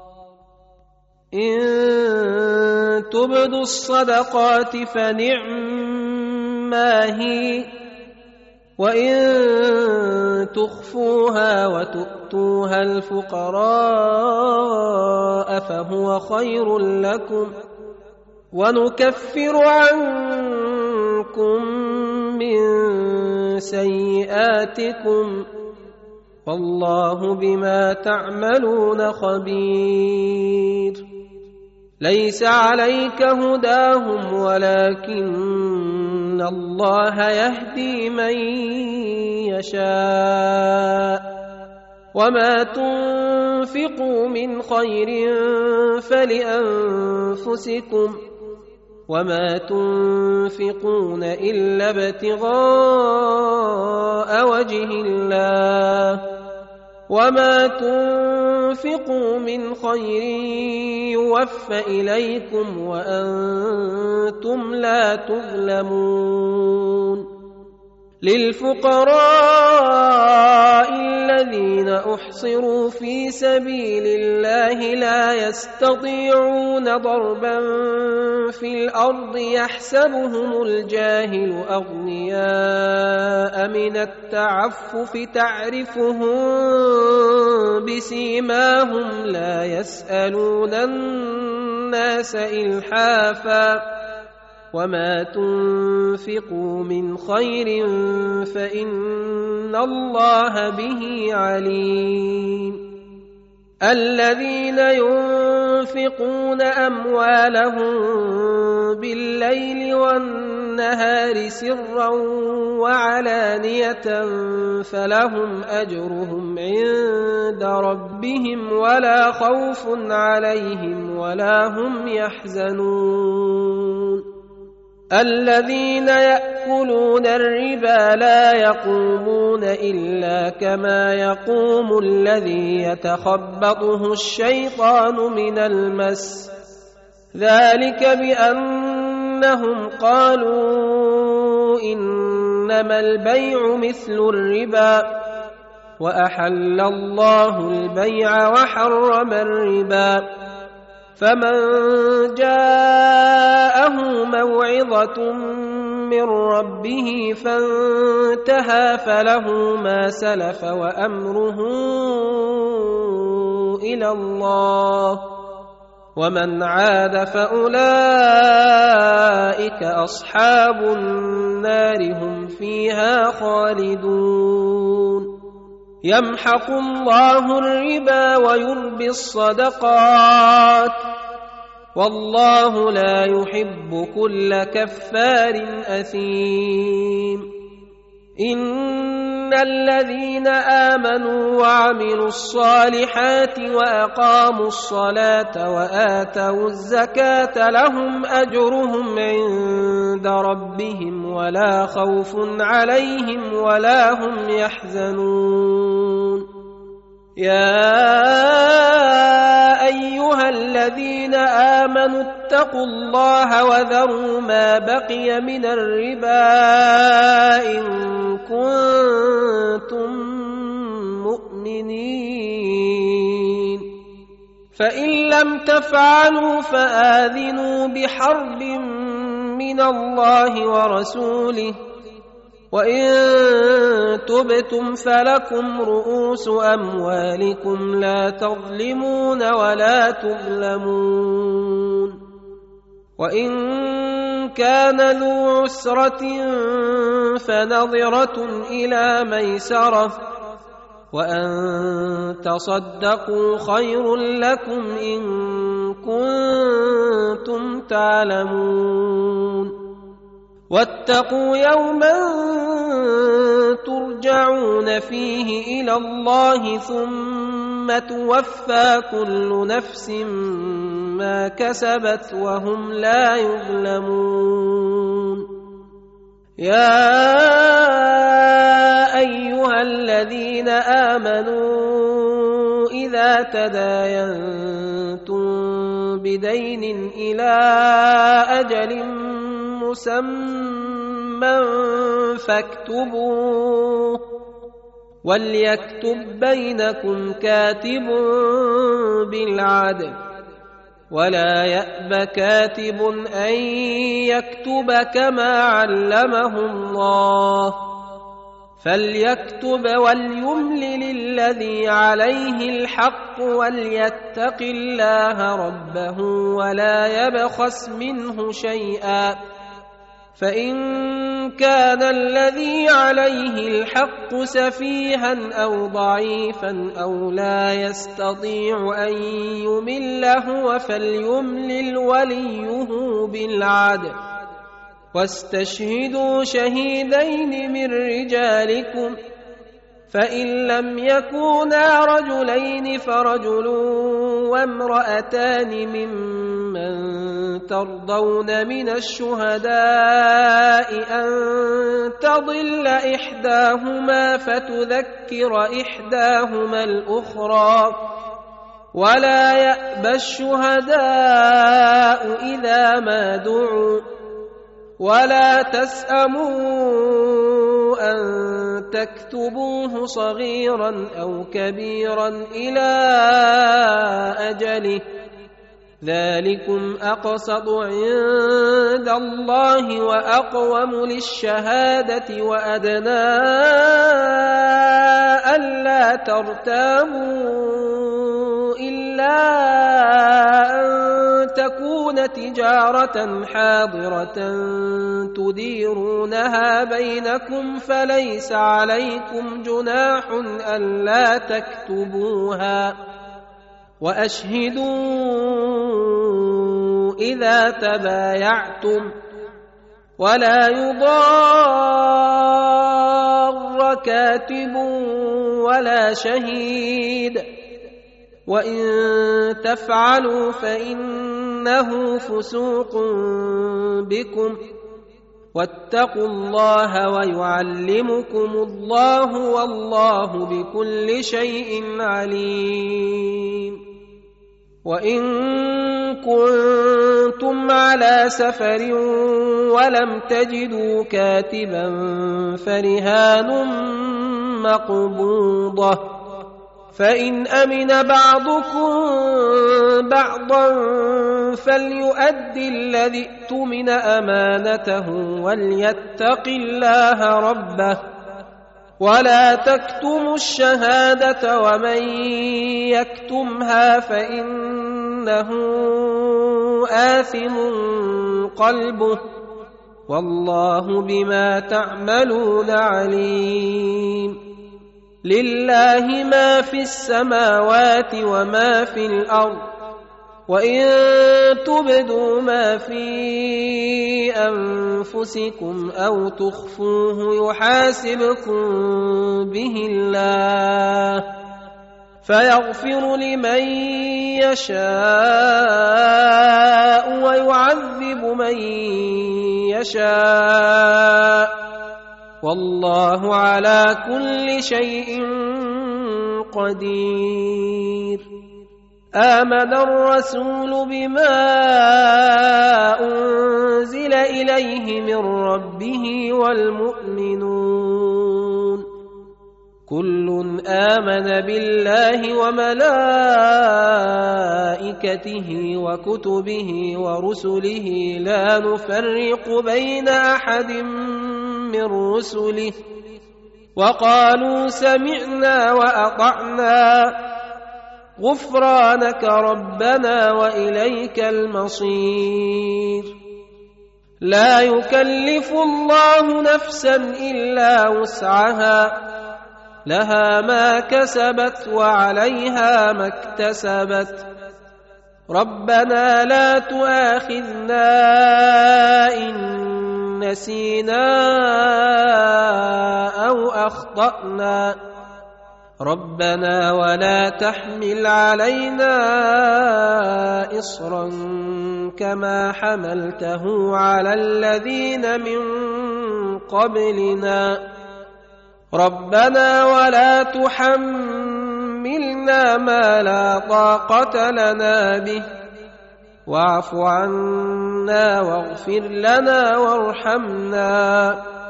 إن تبدوا الصدقات فنعما هي وإن تخفوها وتؤتوها الفقراء فهو خير لكم ونكفر عنكم من سيئاتكم والله بما تعملون خبير ليس عليك هداهم ولكن الله يهدي من يشاء وما تنفقوا من خير فلأنفسكم وما تنفقون إلا ابتغاء وجه الله وما تنفقوا من خير يوفى إليكم وأنتم لا تظلمون للفقراء الذين أحصروا في سبيل الله لا يستطيعون ضربا في الأرض يحسبهم الجاهل أغنياء من التعفف تعرفهم بسيماهم لا يسألون الناس إلحافا وما تنفقوا من خير فإن الله به عليم الذين ينفقون أموالهم بالليل والنهار سرا وعلانية فلهم أجرهم عند ربهم ولا خوف عليهم ولا هم يحزنون الذين يأكلون الربا لا يقومون إلا كما يقوم الذي يتخبطه الشيطان من المس ذلك بأنهم قالوا إنما البيع مثل الربا وأحل الله البيع وحرم الربا فمن جاءه موعظة من ربه فانتهى فله ما سلف وأمره إلى الله ومن عاد فأولئك أصحاب النار هم فيها خالدون يمحق الله الربا ويربي الصدقات والله لا يحب كل كفار أثيم إن الذين آمنوا وعملوا الصالحات وأقاموا الصلاة وآتوا الزكاة لهم أجرهم عند ربهم ولا خوف عليهم ولا هم يحزنون يا أيها الذين آمنوا اتقوا الله وذروا ما بقي من الربا إن كنتم مؤمنين فإن لم تفعلوا فآذنوا بحرب من الله ورسوله وإن تبتم فلكم رؤوس أموالكم لا تظلمون ولا تظلمون وإن كان ذو عسرة فنظرة إلى ميسرة وأن تصدقوا خير لكم إن كنتم تعلمون واتقوا يوما ترجعون فيه إلى الله ثم توفى كل نفس ما كسبت وهم لا يظلمون يا أيها الذين آمنوا إذا تداينتم بدين إلى أجل مسمى فاكتبوه وليكتب بينكم كاتب بالعدل ولا يأب كاتب أن يكتب كما علمه الله فليكتب وليملل الذي عليه الحق وليتق الله ربه ولا يبخس منه شيئا فإن كان الذي عليه الحق سفيها أو ضعيفا أو لا يستطيع أن يمل هو فليملل وليه بالعدل واستشهدوا شهيدين من رجالكم فإن لم يكونا رجلين فرجل وامرأتان ممن ترضون من الشهداء أن تضل إحداهما فتذكر إحداهما الأخرى ولا يأبى الشهداء إذا ما دعوا ولا تسأموا أن تكتبوه صغيرا أو كبيرا إلى أجله ذلكم أقسط عند الله وأقوم للشهادة وأدنى ألا ترتابوا إلا أن تكون تجارة حاضرة تديرونها بينكم فليس عليكم جناح ألا تكتبوها وأشهدوا إذا تبايعتم ولا يضار كاتب ولا شهيد وإن تفعلوا فإنه فسوق بكم واتقوا الله ويعلمكم الله والله بكل شيء عليم وإن كنتم على سفر ولم تجدوا كاتبا فرهان مقبوضة فإن أمن بعضكم بعضا فليؤد الذي اؤتمن أمانته وليتق الله ربه ولا تكتموا الشهادة ومن يكتمها فإنه آثم قلبه والله بما تعملون عليم. لله ما في السماوات وما في الأرض وإن تبدوا ما في أنفسكم أو تخفوه يحاسبكم به الله فيغفر لمن يشاء ويعذب من يشاء والله على كل شيء قدير. آمن الرسول بما أنزل إليه من ربه والمؤمنون كل آمن بالله وملائكته وكتبه ورسله لا نفرق بين أحد من رسله وقالوا سمعنا وأطعنا غفرانك ربنا وإليك المصير. لا يكلف الله نفسا إلا وسعها لها ما كسبت وعليها ما اكتسبت ربنا لا تؤاخذنا إن نسينا أو أخطأنا ربنا ولا تحمل علينا إصرا كما حملته على الذين من قبلنا ربنا ولا تحملنا ما لا طاقة لنا به واعف عنا واغفر لنا وارحمنا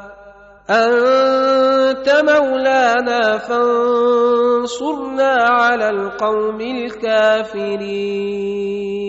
أنت مولانا فانصرنا على القوم الكافرين.